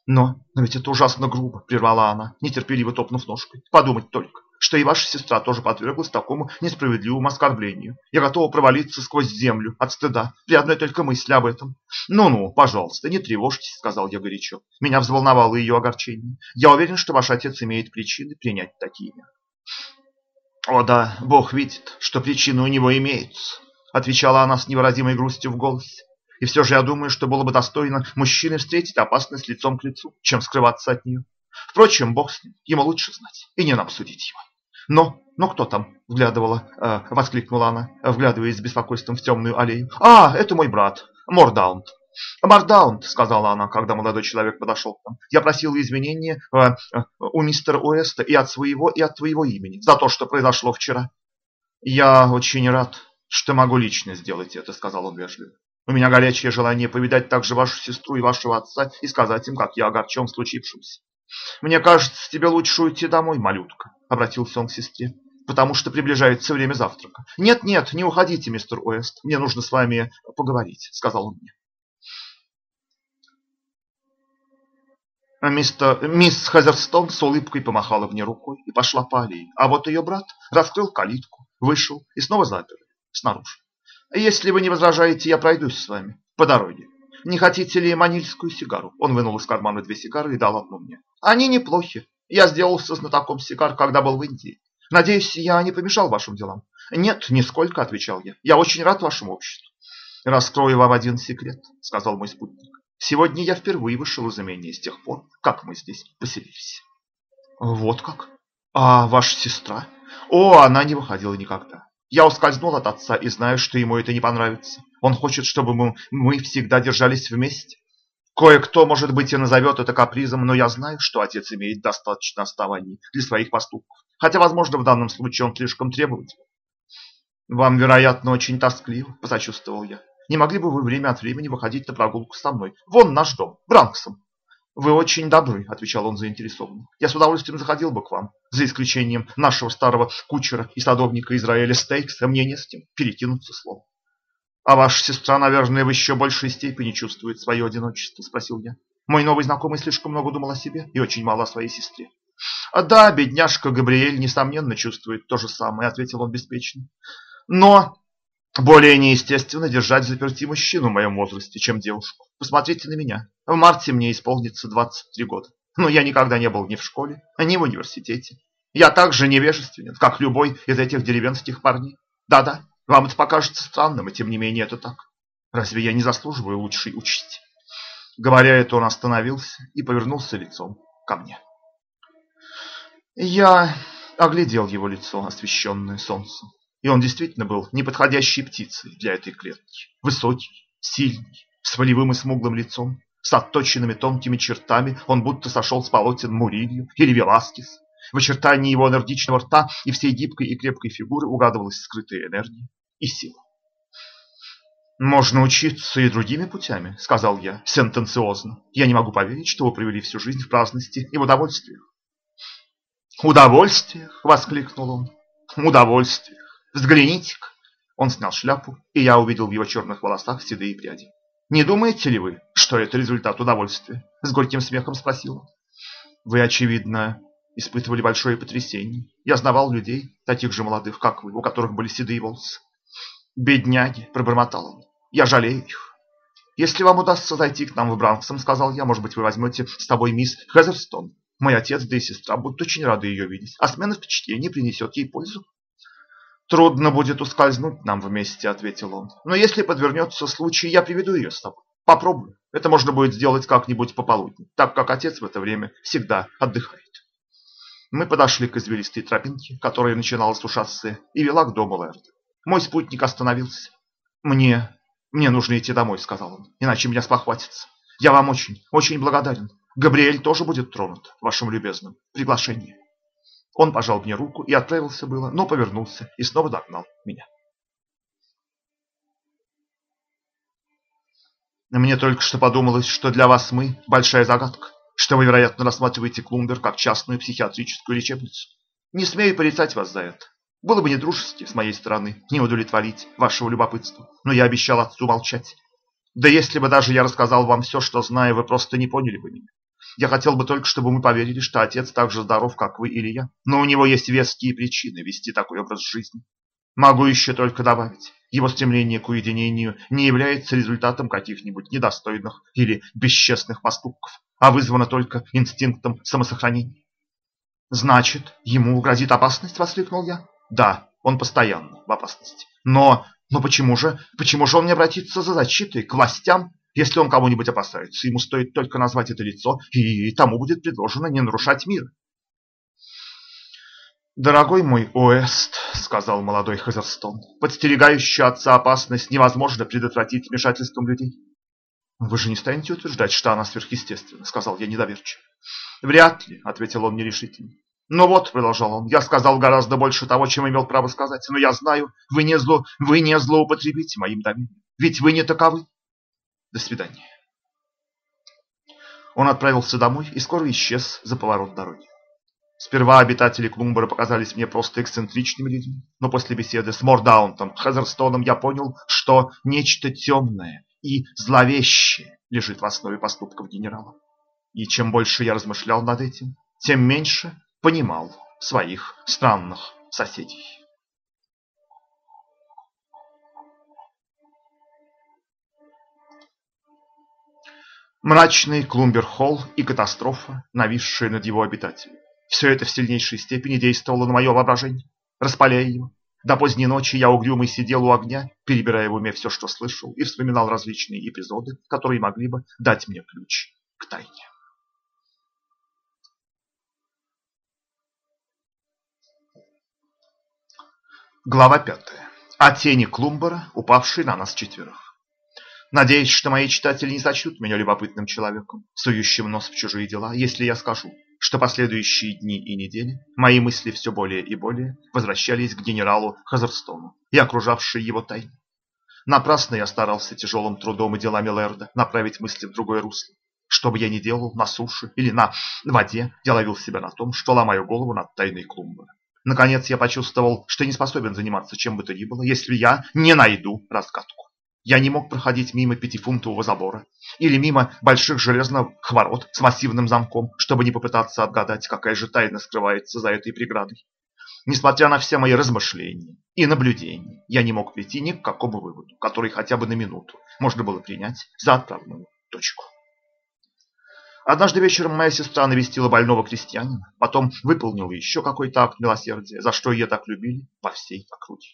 Но ведь это ужасно грубо, прервала она, нетерпеливо топнув ножкой. Подумать только, что и ваша сестра тоже подверглась такому несправедливому оскорблению. Я готова провалиться сквозь землю от стыда при одной только мысли об этом. Ну-ну, пожалуйста, не тревожьтесь, сказал я горячо. Меня взволновало ее огорчение. Я уверен, что ваш отец имеет причины принять такие меры. О да, Бог видит, что причины у него имеются, отвечала она с невыразимой грустью в голосе. И все же я думаю, что было бы достойно мужчины встретить опасность лицом к лицу, чем скрываться от нее. Впрочем, Бог с ним, ему лучше знать, и не нам судить его. Но кто там? Воскликнула она, вглядываясь с беспокойством в темную аллею. Это мой брат, Мордаунд. Мордаунд, сказала она, когда молодой человек подошел к нам. Я просила извинения у мистера Уэста и от своего, и от твоего имени за то, что произошло вчера. Я очень рад, что могу лично сделать это, сказал он вежливо. У меня горячее желание повидать также вашу сестру и вашего отца и сказать им, как я огорчен случившимся. Мне кажется, тебе лучше уйти домой, малютка, обратился он к сестре, потому что приближается время завтрака. Нет, не уходите, мистер Уэст, мне нужно с вами поговорить, сказал он мне. Мисс Хазерстон с улыбкой помахала мне рукой и пошла по аллее, а вот ее брат раскрыл калитку, вышел и снова запер снаружи. Если вы не возражаете, я пройдусь с вами по дороге. Не хотите ли манильскую сигару? Он вынул из кармана 2 сигары и дал одну мне. Они неплохи. Я сделался знатоком сигар, когда был в Индии. Надеюсь, я не помешал вашим делам? Нет, нисколько, отвечал я. Я очень рад вашему обществу. Раскрою вам один секрет, сказал мой спутник. Сегодня я впервые вышел из имения с тех пор, как мы здесь поселились. Вот как? А ваша сестра? Она не выходила никогда. Я ускользнул от отца и знаю, что ему это не понравится. Он хочет, чтобы мы всегда держались вместе. Кое-кто, может быть, и назовет это капризом, но я знаю, что отец имеет достаточно оснований для своих поступков. Хотя, возможно, в данном случае он слишком требователен. Вам, вероятно, очень тоскливо, посочувствовал я. Не могли бы вы время от времени выходить на прогулку со мной? Вон наш дом, Бранксом. Вы очень добры, отвечал он заинтересованно. Я с удовольствием заходил бы к вам, за исключением нашего старого кучера и садовника Израиля Стейкса, мне не с кем перекинуться словом. А ваша сестра, наверное, в еще большей степени чувствует свое одиночество, спросил я. Мой новый знакомый слишком много думал о себе и очень мало о своей сестре. Да, бедняжка Габриэль, несомненно, чувствует то же самое, ответил он беспечно. Но более неестественно держать взаперти мужчину в моем возрасте, чем девушку. Посмотрите на меня. В марте мне исполнится 23 года. Но я никогда не был ни в школе, ни в университете. Я так же невежественен, как любой из этих деревенских парней. Да-да, вам это покажется странным, и тем не менее это так. Разве я не заслуживаю лучшей участи? Говоря это, он остановился и повернулся лицом ко мне. Я оглядел его лицо, освещенное солнцем. И он действительно был неподходящей птицей для этой клетки. Высокий, сильный, с волевым и смуглым лицом, с отточенными тонкими чертами, он будто сошел с полотен Мурильо или Веласкес. В очертании его энергичного рта и всей гибкой и крепкой фигуры угадывалась скрытая энергия и сила. «Можно учиться и другими путями», — сказал я сентенциозно. «Я не могу поверить, что вы провели всю жизнь в праздности и в удовольствиях». «Удовольствиях!» — воскликнул он. «Удовольствиях! Взгляните-ка!» Он снял шляпу, и я увидел в его черных волосах седые пряди. «Не думаете ли вы, что это результат удовольствия?» — с горьким смехом спросил он. «Вы, очевидно, испытывали большое потрясение. Я знавал людей, таких же молодых, как вы, у которых были седые волосы». «Бедняги!» — пробормотал он. «Я жалею их. Если вам удастся зайти к нам в Бранксом, — сказал я, — может быть, вы возьмете с собой мисс Хезерстон. Мой отец, да и сестра будут очень рады ее видеть, а смена впечатлений принесет ей пользу». «Трудно будет ускользнуть нам вместе», — ответил он. «Но если подвернется случай, я приведу ее с тобой. Попробую. Это можно будет сделать как-нибудь пополудни, так как отец в это время всегда отдыхает». Мы подошли к извилистой тропинке, которая начиналась у шоссе и вела к дому Лэрда. Мой спутник остановился. «Мне нужно идти домой», — сказал он, — «иначе меня спохватится. Я вам очень, очень благодарен. Габриэль тоже будет тронут вашим любезным приглашением». Он пожал мне руку и отправился было, но повернулся и снова догнал меня. «Мне только что подумалось, что для вас мы большая загадка, что вы, вероятно, рассматриваете Клумбер как частную психиатрическую лечебницу. Не смею порицать вас за это. Было бы недружески с моей стороны не удовлетворить вашего любопытства, но я обещал отцу молчать. Да если бы даже я рассказал вам все, что знаю, вы просто не поняли бы меня. Я хотел бы только, чтобы мы поверили, что отец так же здоров, как вы или я. Но у него есть веские причины вести такой образ жизни. Могу еще только добавить, его стремление к уединению не является результатом каких-нибудь недостойных или бесчестных поступков, а вызвано только инстинктом самосохранения. «Значит, ему грозит опасность?» – воскликнул я. «Да, он постоянно в опасности. Но почему же он не обратится за защитой к властям? Если он кого-нибудь опасается, ему стоит только назвать это лицо, и тому будет предложено не нарушать мир». «Дорогой мой Уэст», — сказал молодой Хазерстон, — «подстерегающую отца опасность невозможно предотвратить вмешательством людей». «Вы же не станете утверждать, что она сверхъестественна», — сказал я недоверчиво. «Вряд ли», — ответил он нерешительно. «Ну вот», — продолжал он, — «я сказал гораздо больше того, чем имел право сказать, но я знаю, вы не злоупотребите моим доверием, ведь вы не таковы. До свидания». Он отправился домой и скоро исчез за поворот дороги. Сперва обитатели Клумбера показались мне просто эксцентричными людьми, но после беседы с Мордаунтом Хазерстоном я понял, что нечто темное и зловещее лежит в основе поступков генерала. И чем больше я размышлял над этим, тем меньше понимал своих странных соседей. Мрачный Клумбер-холл и катастрофа, нависшая над его обитателями. Все это в сильнейшей степени действовало на мое воображение, распаляя его. До поздней ночи я угрюмый сидел у огня, перебирая в уме все, что слышал, и вспоминал различные эпизоды, которые могли бы дать мне ключ к тайне. Глава 5. О тени Клумбера, упавшей на нас четверых. Надеюсь, что мои читатели не сочтут меня любопытным человеком, сующим нос в чужие дела, если я скажу, что последующие дни и недели мои мысли все более и более возвращались к генералу Хазерстону и окружавшей его тайне. Напрасно я старался тяжелым трудом и делами Лэрда направить мысли в другое русло. Что бы я ни делал на суше или на воде, я ловил себя на том, что ломаю голову над тайной Клумбера. Наконец я почувствовал, что не способен заниматься чем бы то ни было, если я не найду разгадку. Я не мог проходить мимо пятифунтового забора или мимо больших железных ворот с массивным замком, чтобы не попытаться отгадать, какая же тайна скрывается за этой преградой. Несмотря на все мои размышления и наблюдения, я не мог прийти ни к какому выводу, который хотя бы на минуту можно было принять за отправную точку. Однажды вечером моя сестра навестила больного крестьянина, потом выполнила еще какой-то акт милосердия, за что ее так любили во всей округе.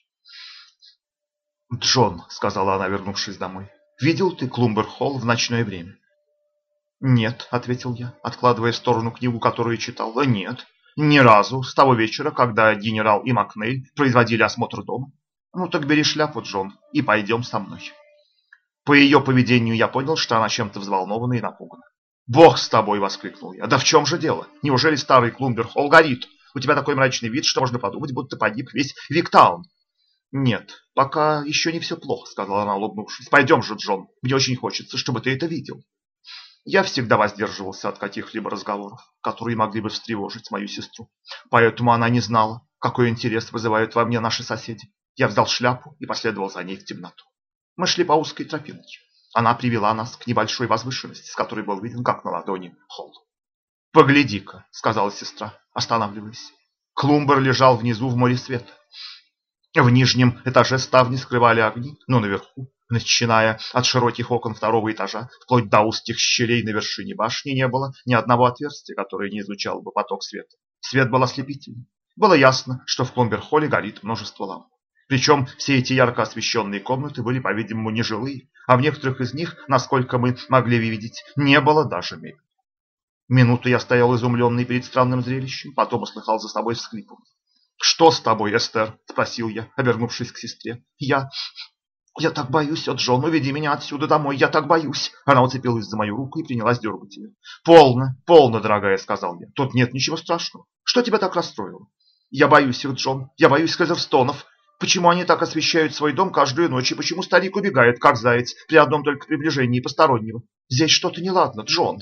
«Джон», — сказала она, вернувшись домой, — «видел ты Клумбер-холл в ночное время?» «Нет», — ответил я, откладывая в сторону книгу, которую читал. «Нет, ни разу с того вечера, когда генерал и Макнейль производили осмотр дома. Ну так бери шляпу, Джон, и пойдем со мной». По ее поведению я понял, что она чем-то взволнована и напугана. «Бог с тобой!» — воскликнул я. «Да в чем же дело? Неужели старый Клумбер-холл горит? У тебя такой мрачный вид, что можно подумать, будто погиб весь Виктаун». «Нет, пока еще не все плохо», — сказала она, улыбнувшись. «Пойдем же, Джон, мне очень хочется, чтобы ты это видел». Я всегда воздерживался от каких-либо разговоров, которые могли бы встревожить мою сестру. Поэтому она не знала, какой интерес вызывают во мне наши соседи. Я взял шляпу и последовал за ней в темноту. Мы шли по узкой тропинке. Она привела нас к небольшой возвышенности, с которой был виден, как на ладони, холл. «Погляди-ка», — сказала сестра, останавливаясь. Клумбер лежал внизу в море света. В нижнем этаже ставни скрывали огни, но наверху, начиная от широких окон второго этажа, вплоть до узких щелей на вершине башни, не было ни одного отверстия, которое не излучало бы поток света. Свет был ослепительный. Было ясно, что в Клумбер-холле горит множество ламп. Причем все эти ярко освещенные комнаты были, по-видимому, нежилые, а в некоторых из них, насколько мы могли видеть, не было даже мебели. Минуту я стоял изумленный перед странным зрелищем, потом услыхал за собой всхлипывание. «Что с тобой, Эстер?» – спросил я, обернувшись к сестре. «Я так боюсь, Джон, уведи меня отсюда домой, я так боюсь». Она уцепилась за мою руку и принялась дергать ее. «Полно, дорогая», – сказал я. «Тут нет ничего страшного. Что тебя так расстроило?» «Я боюсь их, Джон, я боюсь Хазерстонов. Почему они так освещают свой дом каждую ночь, и почему старик убегает, как заяц, при одном только приближении постороннего? Здесь что-то неладно, Джон».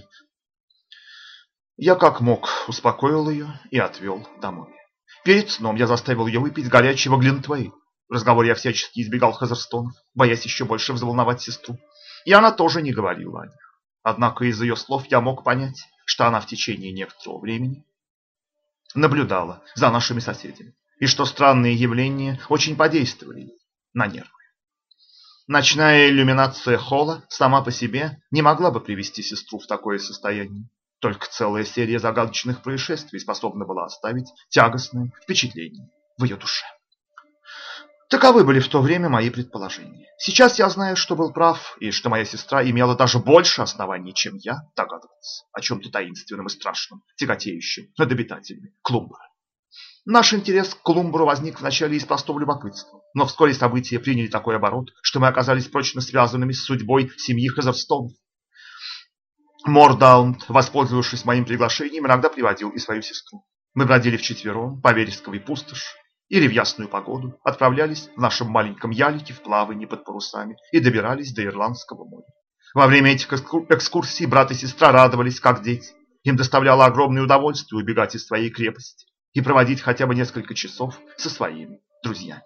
Я как мог успокоил ее и отвел домой. Перед сном я заставил ее выпить горячего глинтвейна. В разговоре я всячески избегал Хазерстонов, боясь еще больше взволновать сестру. И она тоже не говорила о них. Однако из ее слов я мог понять, что она в течение некоторого времени наблюдала за нашими соседями, и что странные явления очень подействовали на нервы. Ночная иллюминация холла сама по себе не могла бы привести сестру в такое состояние. Только целая серия загадочных происшествий способна была оставить тягостное впечатление в ее душе. Таковы были в то время мои предположения. Сейчас я знаю, что был прав, и что моя сестра имела даже больше оснований, чем я, догадываться о чем-то таинственном и страшном, тяготеющем над обитателями Клумбера. Наш интерес к Клумберу возник вначале из простого любопытства, но вскоре события приняли такой оборот, что мы оказались прочно связанными с судьбой семьи Хезерстонов. Мордаунд, воспользовавшись моим приглашением, иногда приводил и свою сестру. Мы бродили вчетвером по вересковой пустоши или в ясную погоду отправлялись в нашем маленьком ялике в плавание под парусами и добирались до Ирландского моря. Во время этих экскурсий брат и сестра радовались, как дети. Им доставляло огромное удовольствие убегать из своей крепости и проводить хотя бы несколько часов со своими друзьями.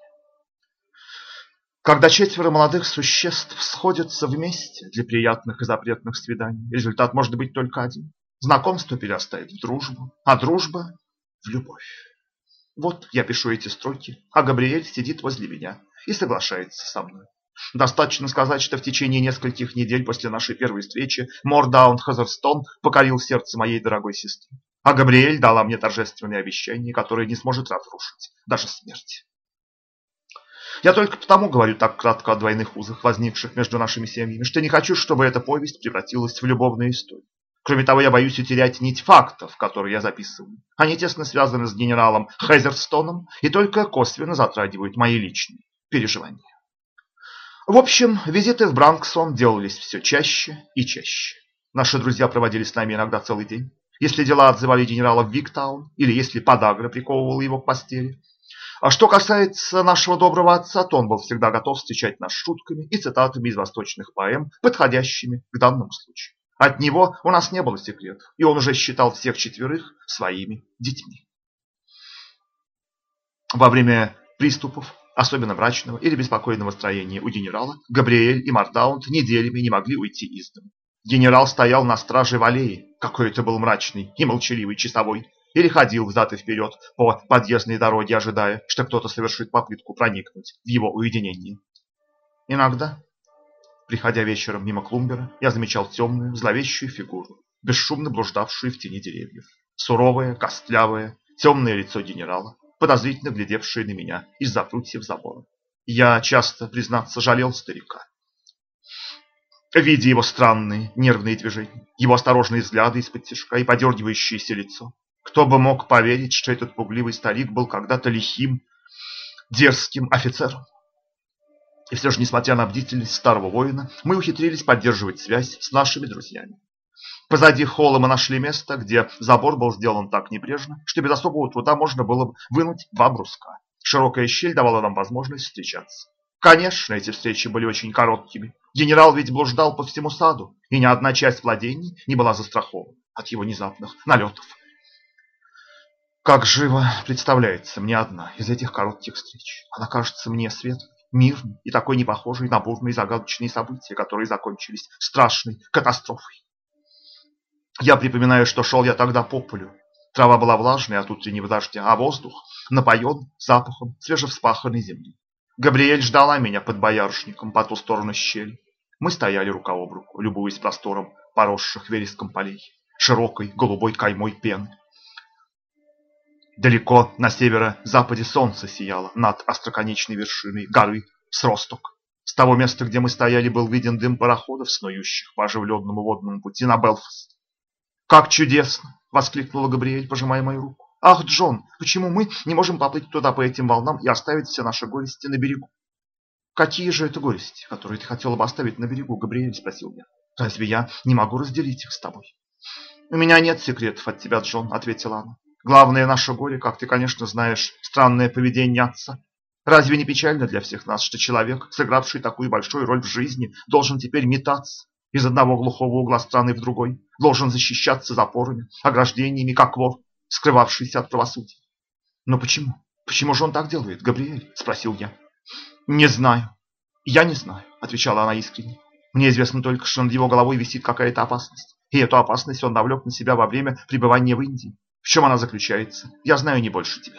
Когда четверо молодых существ сходятся вместе для приятных и запретных свиданий, результат может быть только один. Знакомство перерастает в дружбу, а дружба в любовь. Вот я пишу эти строки, а Габриэль сидит возле меня и соглашается со мной. Достаточно сказать, что в течение нескольких недель после нашей первой встречи Мордаунд Хезерстон покорил сердце моей дорогой сестры, а Габриэль дала мне торжественное обещание, которое не сможет разрушить даже смерть. Я только потому говорю так кратко о двойных узах, возникших между нашими семьями, что не хочу, чтобы эта повесть превратилась в любовную историю. Кроме того, я боюсь утерять нить фактов, которые я записываю. Они тесно связаны с генералом Хезерстоном и только косвенно затрагивают мои личные переживания. В общем, визиты в Бранксон делались все чаще и чаще. Наши друзья проводили с нами иногда целый день. Если дела отзывали генерала в Виктаун, или если подагра приковывала его к постели. А что касается нашего доброго отца, то он был всегда готов встречать нас шутками и цитатами из восточных поэм, подходящими к данному случаю. От него у нас не было секретов, и он уже считал всех четверых своими детьми. Во время приступов, особенно мрачного или беспокойного настроения у генерала, Габриэль и Мордаунд неделями не могли уйти из дома. Генерал стоял на страже в аллее, какой это был мрачный и молчаливый часовой, или ходил взад и вперед по подъездной дороге, ожидая, что кто-то совершит попытку проникнуть в его уединение. Иногда, приходя вечером мимо Клумбера, я замечал темную, зловещую фигуру, бесшумно блуждавшую в тени деревьев. Суровое, костлявое, темное лицо генерала, подозрительно глядевшее на меня из-за прутьев забора. Я часто, признаться, жалел старика. Видя его странные, нервные движения, его осторожные взгляды из-под тишка и подергивающееся лицо, кто бы мог поверить, что этот пугливый старик был когда-то лихим, дерзким офицером? И все же, несмотря на бдительность старого воина, мы ухитрились поддерживать связь с нашими друзьями. Позади холла мы нашли место, где забор был сделан так небрежно, что без особого труда можно было вынуть два бруска. Широкая щель давала нам возможность встречаться. Конечно, эти встречи были очень короткими. Генерал ведь блуждал по всему саду, и ни одна часть владений не была застрахована от его внезапных налетов. Как живо представляется мне одна из этих коротких встреч. Она кажется мне светлой, мирной и такой непохожей на бурные загадочные события, которые закончились страшной катастрофой. Я припоминаю, что шел я тогда по полю. Трава была влажной от утреннего дождя, а воздух напоен запахом свежевспаханной земли. Габриэль ждала меня под боярышником по ту сторону щели. Мы стояли рука об руку, любуясь простором поросших вереском полей, широкой голубой каймой пены. Далеко на северо-западе солнце сияло над остроконечной вершиной горы Сросток. С того места, где мы стояли, был виден дым пароходов, снующих по оживленному водному пути на Белфаст. «Как чудесно!» — воскликнула Габриэль, пожимая мою руку. «Ах, Джон, почему мы не можем поплыть туда по этим волнам и оставить все наши горести на берегу?» «Какие же это горести, которые ты хотела бы оставить на берегу, Габриэль?» — спросил я. «Разве я не могу разделить их с тобой?» «У меня нет секретов от тебя, Джон», — ответила она. «Главное наше горе, как ты, конечно, знаешь, странное поведение отца. Разве не печально для всех нас, что человек, сыгравший такую большую роль в жизни, должен теперь метаться из одного глухого угла страны в другой, должен защищаться запорами, ограждениями, как вор, скрывавшийся от правосудия?» «Но почему? Почему же он так делает, Габриэль?» — спросил я. «Не знаю. Я не знаю», — отвечала она искренне. «Мне известно только, что над его головой висит какая-то опасность. И эту опасность он навлек на себя во время пребывания в Индии. В чем она заключается, я знаю не больше тебя.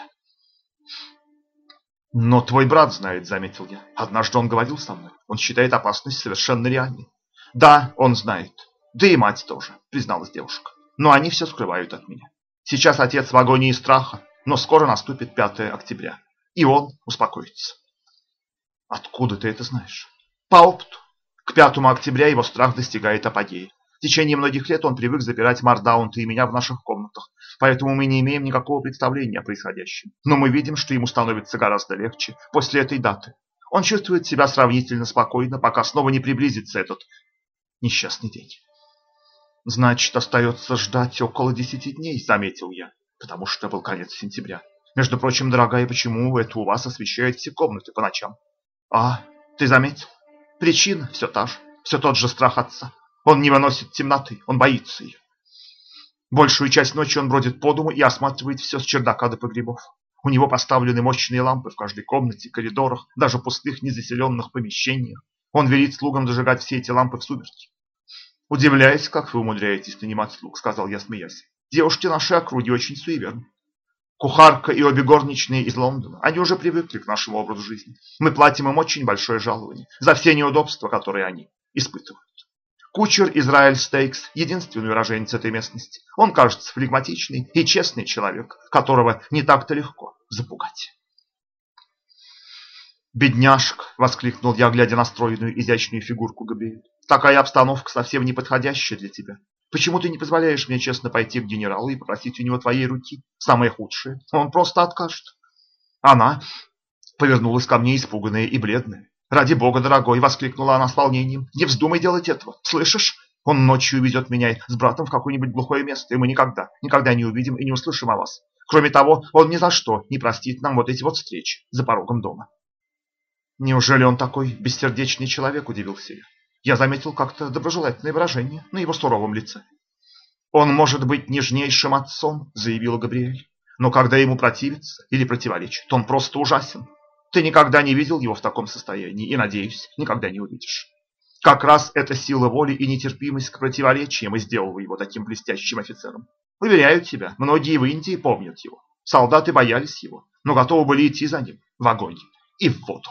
Но твой брат знает, заметил я. Однажды он говорил со мной. Он считает опасность совершенно реальной. Да, он знает. Да и мать тоже, призналась девушка. Но они все скрывают от меня. Сейчас отец в агонии страха, но скоро наступит 5 октября. И он успокоится. Откуда ты это знаешь? По опыту. К 5 октября его страх достигает апогея. В течение многих лет он привык запирать Мардаунта и меня в наших комнатах, поэтому мы не имеем никакого представления о происходящем. Но мы видим, что ему становится гораздо легче после этой даты. Он чувствует себя сравнительно спокойно, пока снова не приблизится этот несчастный день. Значит, остается ждать около 10 дней, заметил я, потому что был конец сентября. Между прочим, дорогая, почему это у вас освещает все комнаты по ночам? А, ты заметил? Причина все та же, все тот же страх отца. Он не выносит темноты, он боится ее. Большую часть ночи он бродит по дому и осматривает все с чердака до погребов. У него поставлены мощные лампы в каждой комнате, коридорах, даже в пустых незаселенных помещениях. Он велит слугам зажигать все эти лампы в сумерки. «Удивляюсь, как вы умудряетесь нанимать слуг», — сказал я, смеясь. «Девушки нашей округи очень суеверны. Кухарка и обе горничные из Лондона, они уже привыкли к нашему образу жизни. Мы платим им очень большое жалование за все неудобства, которые они испытывают. Кучер Израиль Стейкс – единственный уроженец этой местности. Он, кажется, флегматичный и честный человек, которого не так-то легко запугать». «Бедняжка!» – воскликнул я, глядя на стройную, изящную фигурку Габриэль. «Такая обстановка совсем не подходящая для тебя. Почему ты не позволяешь мне честно пойти к генералу и попросить у него твоей руки? Самое худшее. Он просто откажет». Она повернулась ко мне, испуганная и бледная. «Ради бога, дорогой!» – воскликнула она с волнением. «Не вздумай делать этого! Слышишь? Он ночью увезет меня с братом в какое-нибудь глухое место, и мы никогда не увидим и не услышим о вас. Кроме того, он ни за что не простит нам вот эти вот встречи за порогом дома». «Неужели он такой бессердечный человек?» – удивился я. Я заметил как-то доброжелательное выражение на его суровом лице. «Он может быть нежнейшим отцом», – заявила Габриэль. «Но когда ему противится или противоречит, он просто ужасен. Ты никогда не видел его в таком состоянии и, надеюсь, никогда не увидишь. Как раз эта сила воли и нетерпимость к противоречиям и сделала его таким блестящим офицером. Уверяю тебя, многие в Индии помнят его. Солдаты боялись его, но готовы были идти за ним в огонь и в воду».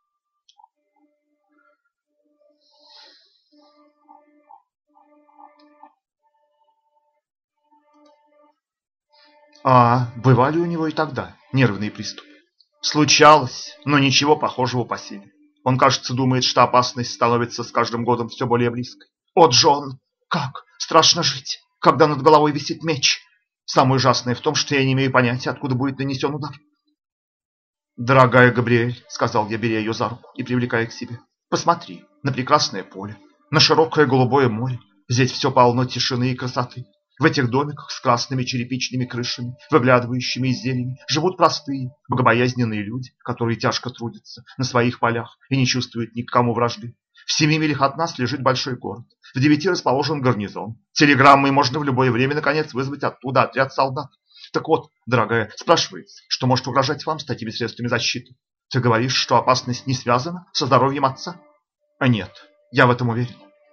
А бывали у него и тогда нервные приступы? Случалось, но ничего похожего по силе. Он, кажется, думает, что опасность становится с каждым годом все более близкой. О, Джон, как страшно жить, когда над головой висит меч. Самое ужасное в том, что я не имею понятия, откуда будет нанесен удар. «Дорогая Габриэль», — сказал я, беря ее за руку и привлекая к себе, — «посмотри на прекрасное поле, на широкое голубое море. Здесь все полно тишины и красоты. В этих домиках с красными черепичными крышами, выглядывающими из зелени, живут простые, богобоязненные люди, которые тяжко трудятся на своих полях и не чувствуют ни к кому вражды. В 7 милях от нас лежит большой город. В 9 расположен гарнизон. Телеграммой можно в любое время, наконец, вызвать оттуда отряд солдат. Так вот, дорогая, спрашивается, что может угрожать вам с такими средствами защиты? Ты говоришь, что опасность не связана со здоровьем отца? А нет, я в этом уверен.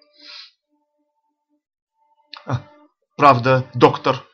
Правда, доктор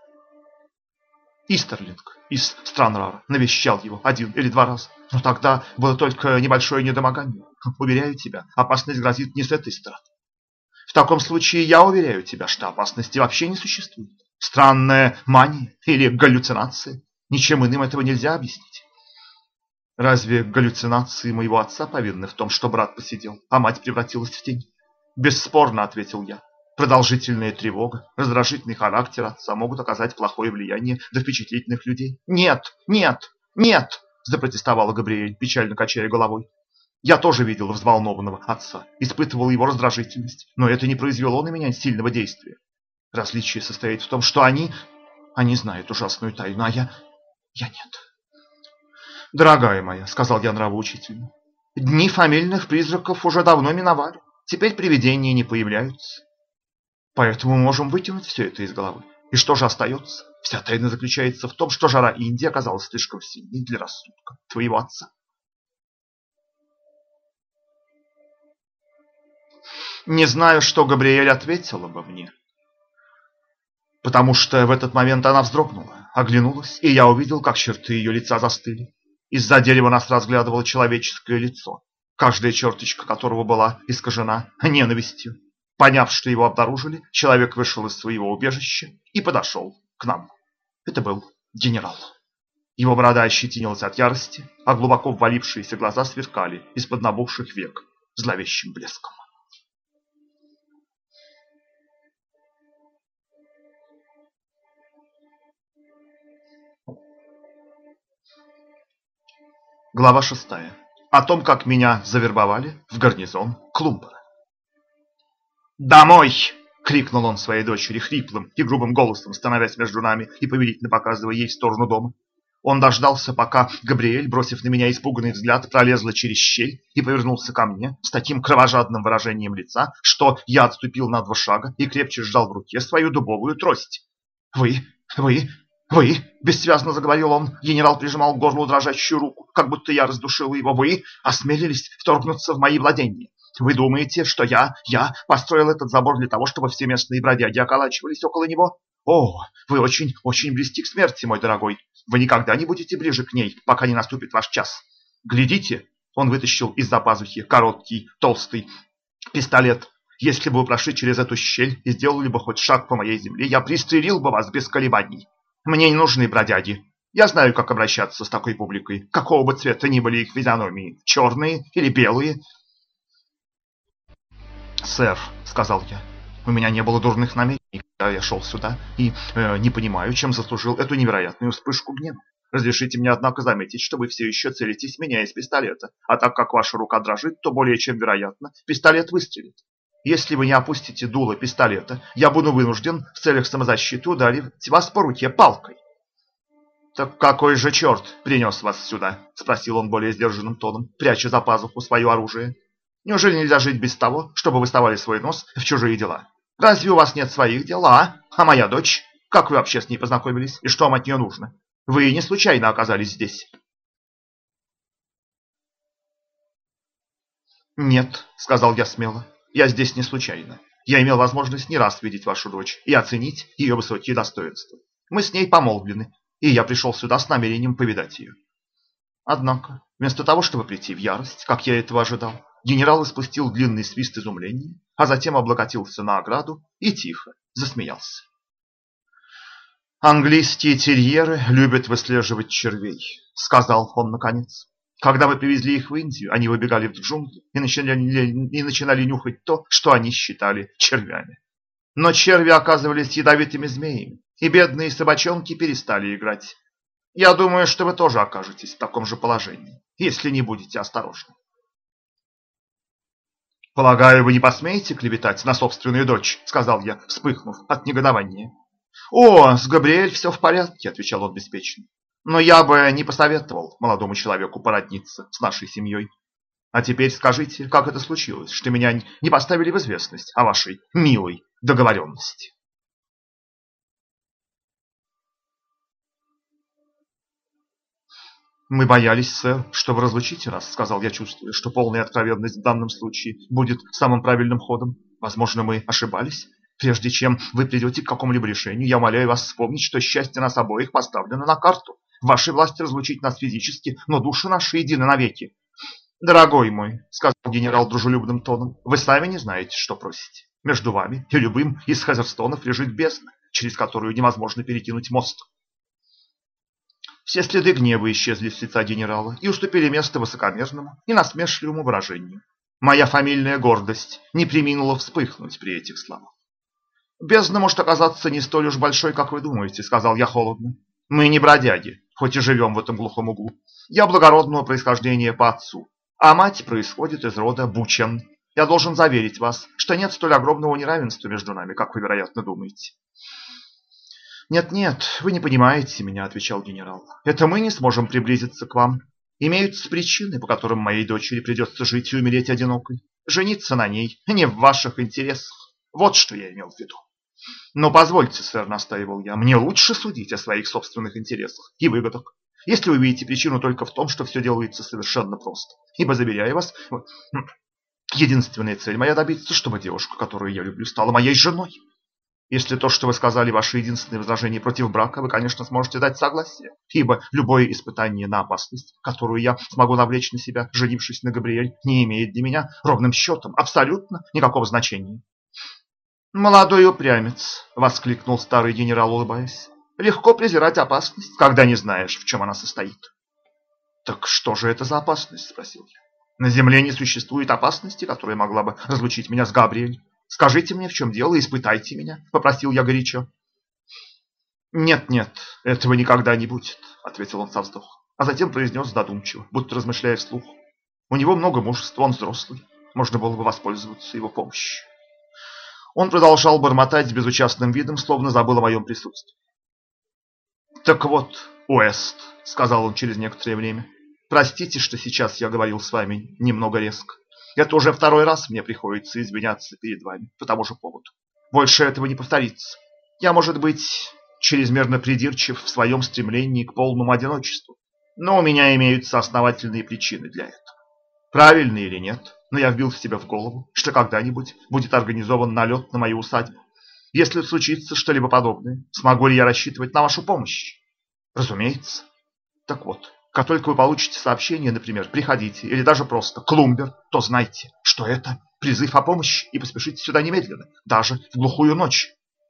Истерлинг из Странрара навещал его 1 или 2 раза. Но тогда было только небольшое недомогание. Уверяю тебя, опасность грозит не с этой стороны. В таком случае я уверяю тебя, что опасности вообще не существует. Странная мания или галлюцинация. Ничем иным этого нельзя объяснить. Разве галлюцинации моего отца повинны в том, что брат посидел, а мать превратилась в тень? Бесспорно, ответил я. Продолжительная тревога, раздражительный характер отца могут оказать плохое влияние на впечатлительных людей. Нет, нет, нет, запротестовала Габриэль, печально качая головой. Я тоже видел взволнованного отца, испытывал его раздражительность, но это не произвело на меня сильного действия. Различие состоит в том, что они знают ужасную тайну, а я нет. «Дорогая моя», — сказал я нравоучительно, — «дни фамильных призраков уже давно миновали. Теперь привидения не появляются. Поэтому мы можем выкинуть все это из головы. И что же остается? Вся тайна заключается в том, что жара Индии оказалась слишком сильной для рассудка твоего отца». Не знаю, что Габриэль ответила бы мне. потому что в этот момент она вздрогнула, оглянулась, и я увидел, как черты ее лица застыли. Из-за дерева нас разглядывало человеческое лицо, каждая черточка которого была искажена ненавистью. Поняв, что его обнаружили, человек вышел из своего убежища и подошел к нам. Это был генерал. Его борода ощетинилась от ярости, а глубоко ввалившиеся глаза сверкали из-под набухших век зловещим блеском. Глава 6. О том, как меня завербовали в гарнизон Клумбера. «Домой!» — крикнул он своей дочери хриплым и грубым голосом, становясь между нами и повелительно показывая ей в сторону дома. Он дождался, пока Габриэль, бросив на меня испуганный взгляд, пролезла через щель и повернулся ко мне с таким кровожадным выражением лица, что я отступил на 2 шага и крепче сжал в руке свою дубовую трость. «Вы, вы!» — бессвязно заговорил он. Генерал прижимал к горлу дрожащую руку, как будто я раздушил его. «Вы осмелились вторгнуться в мои владения. Вы думаете, что я построил этот забор для того, чтобы все местные бродяги околачивались около него? О, вы очень близки к смерти, мой дорогой. Вы никогда не будете ближе к ней, пока не наступит ваш час. Глядите!» Он вытащил из-за пазухи короткий, толстый пистолет. «Если бы вы прошли через эту щель и сделали бы хоть шаг по моей земле, я пристрелил бы вас без колебаний. Мне не нужны бродяги. Я знаю, как обращаться с такой публикой, какого бы цвета ни были их физиономии, черные или белые». «Сэр», — сказал я, — «у меня не было дурных намерений, когда я шел сюда, и не понимаю, чем заслужил эту невероятную вспышку гнева. Разрешите мне, однако, заметить, что вы все еще целитесь в меня из пистолета, а так как ваша рука дрожит, то более чем вероятно, пистолет выстрелит. Если вы не опустите дуло пистолета, я буду вынужден в целях самозащиты ударить вас по руке палкой». «Так какой же черт принес вас сюда?» — спросил он более сдержанным тоном, пряча за пазуху свое оружие. «Неужели нельзя жить без того, чтобы вы совали свой нос в чужие дела? Разве у вас нет своих дел, а? А моя дочь? Как вы вообще с ней познакомились, и что вам от нее нужно? Вы не случайно оказались здесь?» «Нет», — сказал я смело, — «я здесь не случайно. Я имел возможность не раз видеть вашу дочь и оценить ее высокие достоинства. Мы с ней помолвлены, и я пришел сюда с намерением повидать ее». Однако, вместо того, чтобы прийти в ярость, как я этого ожидал, генерал испустил длинный свист изумления, а затем облокотился на ограду и тихо засмеялся. «Английские терьеры любят выслеживать червей», — сказал он наконец. «Когда мы привезли их в Индию, они выбегали в джунгли и начинали нюхать то, что они считали червями. Но черви оказывались ядовитыми змеями, и бедные собачонки перестали играть. Я думаю, что вы тоже окажетесь в таком же положении, если не будете осторожны». «Полагаю, вы не посмеете клеветать на собственную дочь», — сказал я, вспыхнув от негодования. «О, с Габриэль все в порядке», — отвечал он беспечно. «Но я бы не посоветовал молодому человеку породниться с нашей семьей. А теперь скажите, как это случилось, что меня не поставили в известность о вашей милой договоренности?» «Мы боялись, сэр, что вы разлучите нас», — сказал я, чувствуя, что полная откровенность в данном случае будет самым правильным ходом. «Возможно, мы ошибались. Прежде чем вы придете к какому-либо решению, я умоляю вас вспомнить, что счастье нас обоих поставлено на карту. В вашей власти разлучить нас физически, но души наши едины навеки». «Дорогой мой», — сказал генерал дружелюбным тоном, — «вы сами не знаете, что просите. Между вами и любым из Хазерстонов лежит бездна, через которую невозможно перекинуть мост». Все следы гнева исчезли с лица генерала и уступили место высокомерному и насмешливому выражению. Моя фамильная гордость не преминула вспыхнуть при этих словах. «Бездна может оказаться не столь уж большой, как вы думаете», — сказал я холодно. «Мы не бродяги, хоть и живем в этом глухом углу. Я благородного происхождения по отцу, а мать происходит из рода Бучен. Я должен заверить вас, что нет столь огромного неравенства между нами, как вы, вероятно, думаете». «Нет, вы не понимаете меня», — отвечал генерал. «Это мы не сможем приблизиться к вам. Имеются причины, по которым моей дочери придется жить и умереть одинокой. Жениться на ней не в ваших интересах. Вот что я имел в виду». «Но позвольте, сэр», — настаивал я, — «мне лучше судить о своих собственных интересах и выгодах, если вы видите причину только в том, что все делается совершенно просто. Ибо, заверяю вас, единственная цель моя добиться, чтобы девушка, которую я люблю, стала моей женой». Если то, что вы сказали, ваше единственное возражение против брака, вы, конечно, сможете дать согласие, ибо любое испытание на опасность, которую я смогу навлечь на себя, женившись на Габриэль, не имеет для меня ровным счетом абсолютно никакого значения. «Молодой упрямец!» — воскликнул старый генерал, улыбаясь. «Легко презирать опасность, когда не знаешь, в чем она состоит». «Так что же это за опасность?» — спросил я. «На земле не существует опасности, которая могла бы разлучить меня с Габриэль. Скажите мне, в чем дело, и испытайте меня», — попросил я горячо. «Нет, нет, этого никогда не будет», — ответил он со вздохом, а затем произнес задумчиво, будто размышляя вслух. «У него много мужества, он взрослый, можно было бы воспользоваться его помощью». Он продолжал бормотать с безучастным видом, словно забыл о моем присутствии. «Так вот, Уэст», — сказал он через некоторое время, — «простите, что сейчас я говорил с вами немного резко. Это уже второй раз мне приходится извиняться перед вами по тому же поводу. Больше этого не повторится. Я, может быть, чрезмерно придирчив в своем стремлении к полному одиночеству, но у меня имеются основательные причины для этого. Правильно или нет, но я вбил в себя в голову, что когда-нибудь будет организован налет на мою усадьбу. Если случится что-либо подобное, смогу ли я рассчитывать на вашу помощь? Разумеется. Так вот, как только вы получите сообщение, например, «приходите» или даже просто «Клумбер», то знайте, что это призыв о помощи, и поспешите сюда немедленно, даже в глухую ночь.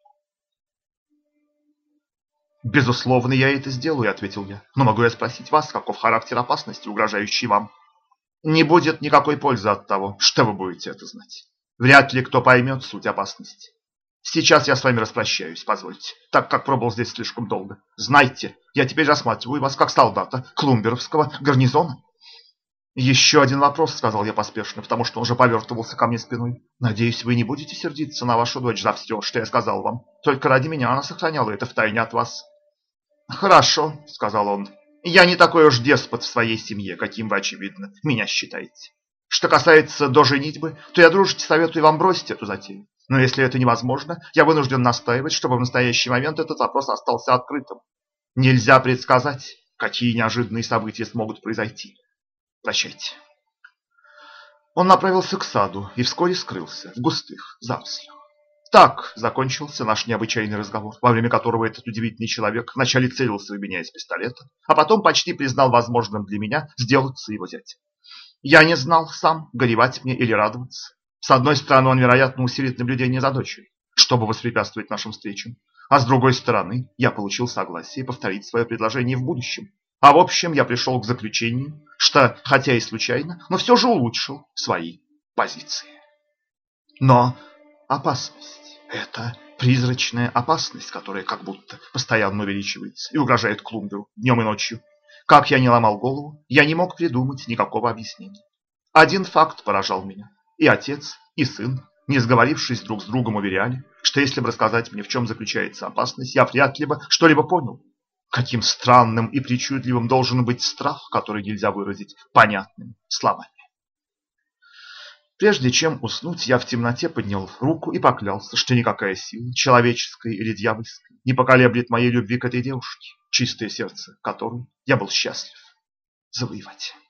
«Безусловно, я это сделаю», — ответил я. «Но могу я спросить вас, каков характер опасности, угрожающей вам?» «Не будет никакой пользы от того, что вы будете это знать. Вряд ли кто поймет суть опасности. Сейчас я с вами распрощаюсь, позвольте, так как пробыл здесь слишком долго. Знайте, я теперь рассматриваю вас как солдата Клумберовского гарнизона». «Еще один вопрос», — сказал я поспешно, потому что он уже повертывался ко мне спиной. «Надеюсь, вы не будете сердиться на вашу дочь за все, что я сказал вам. Только ради меня она сохраняла это втайне от вас». «Хорошо», — сказал он. «Я не такой уж деспот в своей семье, каким вы, очевидно, меня считаете. Что касается до женитьбы, то я дружески советую вам бросить эту затею. Но если это невозможно, я вынужден настаивать, чтобы в настоящий момент этот вопрос остался открытым. Нельзя предсказать, какие неожиданные события смогут произойти. Прощайте». Он направился к саду и вскоре скрылся в густых зарослях. Так закончился наш необычайный разговор, во время которого этот удивительный человек вначале целился в меня из пистолета, а потом почти признал возможным для меня сделаться его зятем. Я не знал сам, горевать мне или радоваться. С одной стороны, он, вероятно, усилит наблюдение за дочерью, чтобы воспрепятствовать нашим встречам, а с другой стороны, я получил согласие повторить свое предложение в будущем. А в общем, я пришел к заключению, что, хотя и случайно, но все же улучшил свои позиции. Но опасность — это призрачная опасность, которая как будто постоянно увеличивается и угрожает Клумберу днем и ночью. Как я не ломал голову, я не мог придумать никакого объяснения. Один факт поражал меня. И отец, и сын, не сговорившись друг с другом, уверяли, что если бы рассказать мне, в чем заключается опасность, я вряд ли бы что-либо понял. Каким странным и причудливым должен быть страх, который нельзя выразить понятными словами. Прежде чем уснуть, я в темноте поднял руку и поклялся, что никакая сила, человеческая или дьявольская, не поколеблет моей любви к этой девушке, чистое сердце которой я был счастлив завоевать.